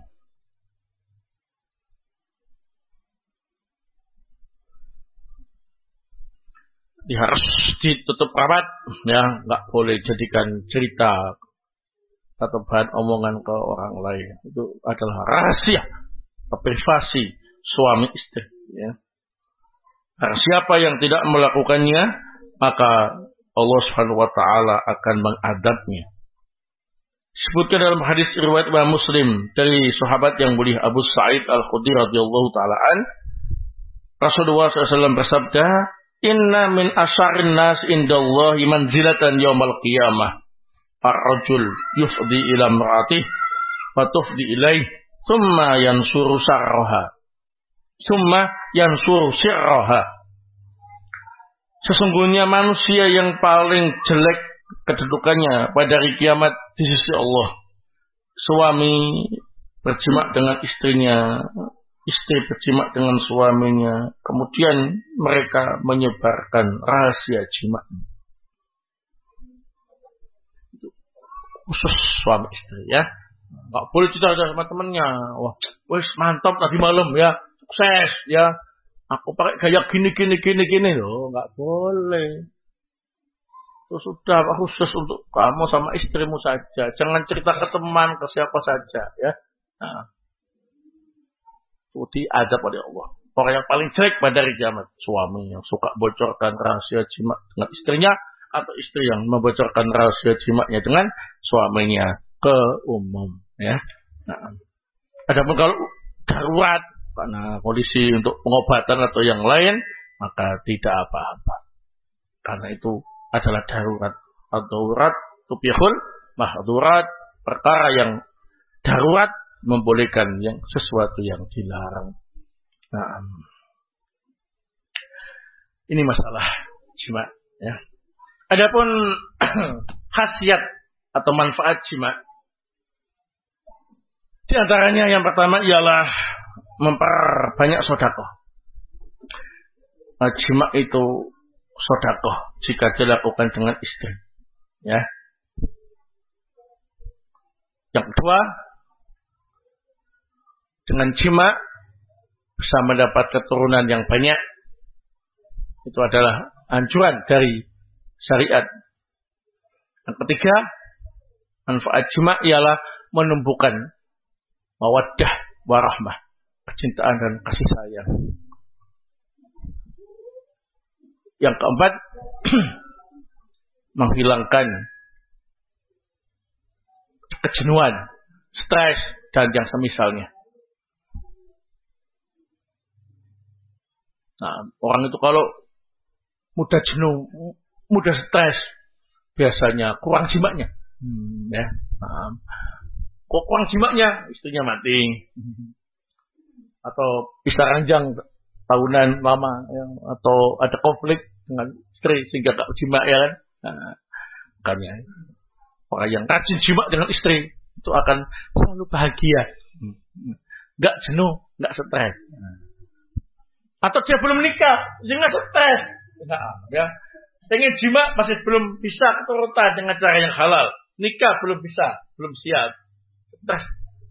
Dia harus ditutup rapat, ya, nggak boleh jadikan cerita atau bahan omongan ke orang lain. Itu adalah rahasia, privasi suami istri, ya. Nah, siapa yang tidak melakukannya, maka Allah Subhanahu wa taala akan mengadabnya. Disebutkan dalam hadis riwayat Imam Muslim dari sahabat yang mulia Abu Sa'id Al-Khudri radhiyallahu taala an, Rasulullah sallallahu alaihi wasallam bersabda, "Inna min asharin nas indallahi manzilatan yaumal qiyamah. Ar-rajul yufdi ila imra'atihi wa tufdi ilaih, thumma yansuru sarraha. Thumma yansuru sirraha." Sesungguhnya manusia yang paling jelek kedudukannya pada hari kiamat di sisi Allah, suami berjima dengan istrinya, istri berjima dengan suaminya, kemudian mereka menyebarkan rahasia jima. khusus suami istri ya. Enggak boleh cerita sama temennya. Wah, wis mantap tadi malam ya, sukses ya. Aku pakai gaya gini gini gini gini loh, enggak boleh. Itu sudah khusus untuk kamu sama istrimu saja. Jangan cerita ke teman, ke siapa saja ya. Nah, itu diadab oleh Allah. Orang yang paling jelek pada hari kiamat, suami yang suka bocorkan rahasia jima dengan istrinya, atau istri yang membocorkan rahasia jimaknya dengan suaminya ke umum. Ya. Nah, adapun kalau darurat karena kondisi untuk pengobatan atau yang lain, maka tidak apa-apa. Karena itu adalah darurat. Darurat tubihul mahdurat, perkara yang darurat membolehkan yang sesuatu yang dilarang. Nah, ini masalah jima ya. Adapun khasiat atau manfaat jima, di antaranya yang pertama ialah memperbanyak sedekah. Nah, jima itu sedekah jika dilakukan dengan istri ya. Yang kedua, dengan jima bisa mendapat keturunan yang banyak. Itu adalah anjuran dari syariat. Yang ketiga, manfaat jima ialah menumbuhkan mawaddah warahmah, kecintaan dan kasih sayang. Yang keempat, menghilangkan kejenuhan, stres dan yang semisalnya. Nah, orang itu kalau mudah jenuh, mudah stres, biasanya kurang jimaknya. Hmm, ya. Nah, kok kurang jimaknya? Istrinya mati. Atau bisa ranjang tahunan lama, ya. Atau ada konflik dengan istri sehingga tak jimak ya kan. Nah, makanya orang yang rajin jimak dengan istri itu akan selalu bahagia. Enggak jenuh, enggak stres. Atau dia belum nikah, sehingga stres. Nah, ya. Pengen jima masih belum bisa keturutan dengan cara yang halal. Nikah belum bisa, belum siap. Stres.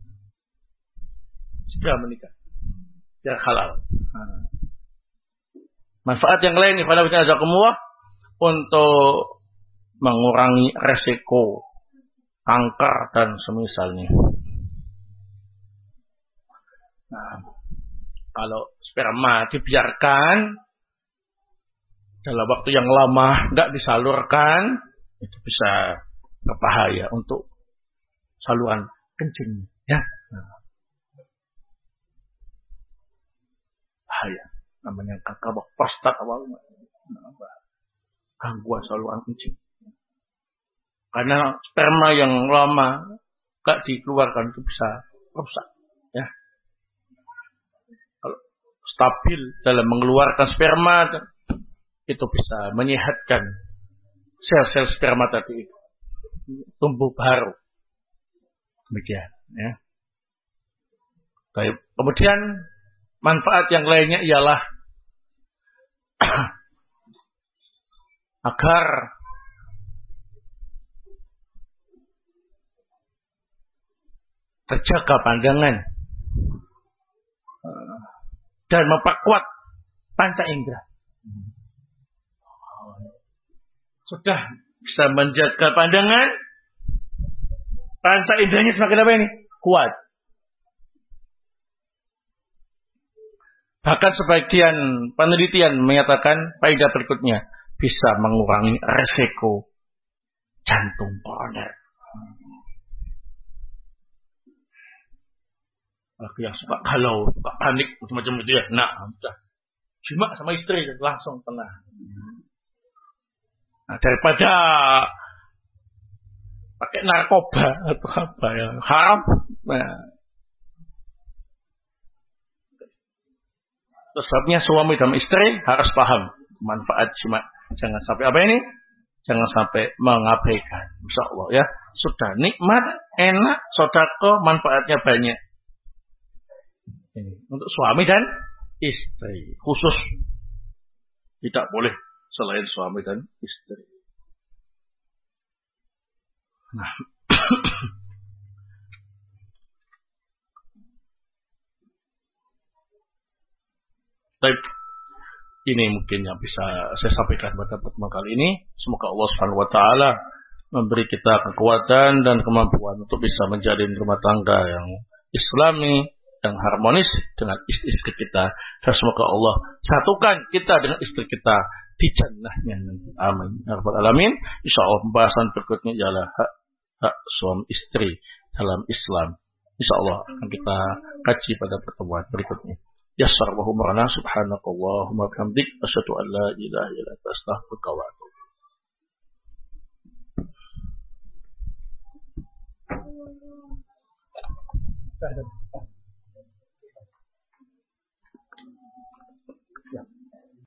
Segera menikah. Yang halal. Nah. Manfaat yang lain ikhwan fillah jazakumullah untuk mengurangi resiko kanker dan semisalnya. Nah, kalau sperma dibiarkan dalam waktu yang lama nggak disalurkan, itu bisa berbahaya untuk saluran kencing, ya. Nah, bahaya, namanya kanker prostat awalnya, gangguan saluran kencing. Karena sperma yang lama nggak dikeluarkan itu bisa rusak, ya. Stabil dalam mengeluarkan sperma itu bisa menyehatkan sel-sel sperma tadi itu tumbuh baru. Demikian ya. Baik. Kemudian manfaat yang lainnya ialah agar terjaga pandangan dan memperkuat panca indera. Sudah bisa menjaga pandangan, panca inderanya semakin apa ini? Kuat. Bahkan sebagian penelitian menyatakan faedah berikutnya bisa mengurangi resiko jantung koroner. Lagi yang suka galau, suka panik, macam-macam itu ya. Nah, sudah jima sama istri langsung tenang. Nah, daripada pakai narkoba atau apa yang haram. Nah, sebabnya suami dan istri harus paham manfaat jima. Jangan sampai apa ini? Jangan sampai mengabaikan. Insya Allah ya. Sudah nikmat, enak, sedekah, manfaatnya banyak. Ini untuk suami dan istri khusus, tidak boleh selain suami dan istri. Nah, Baik, ini mungkin yang bisa saya sampaikan pada pertemuan kali ini. Semoga Allah Subhanahu wa taala memberi kita kekuatan dan kemampuan untuk bisa menjalin rumah tangga yang islami, yang harmonis dengan istri-istri kita. Dan semoga Allah satukan kita dengan istri kita di jannahnya nanti. Amin. Ya Rabbal Alamin. Insyaallah pembahasan berikutnya ialah hak, hak suami istri dalam Islam. Insyaallah akan kita kaji pada pertemuan berikutnya. Yassar wa humrana subhanakallahumma bihamdik asyhadu an la ilaha illa anta astaghfiruka wa atubu ilaik.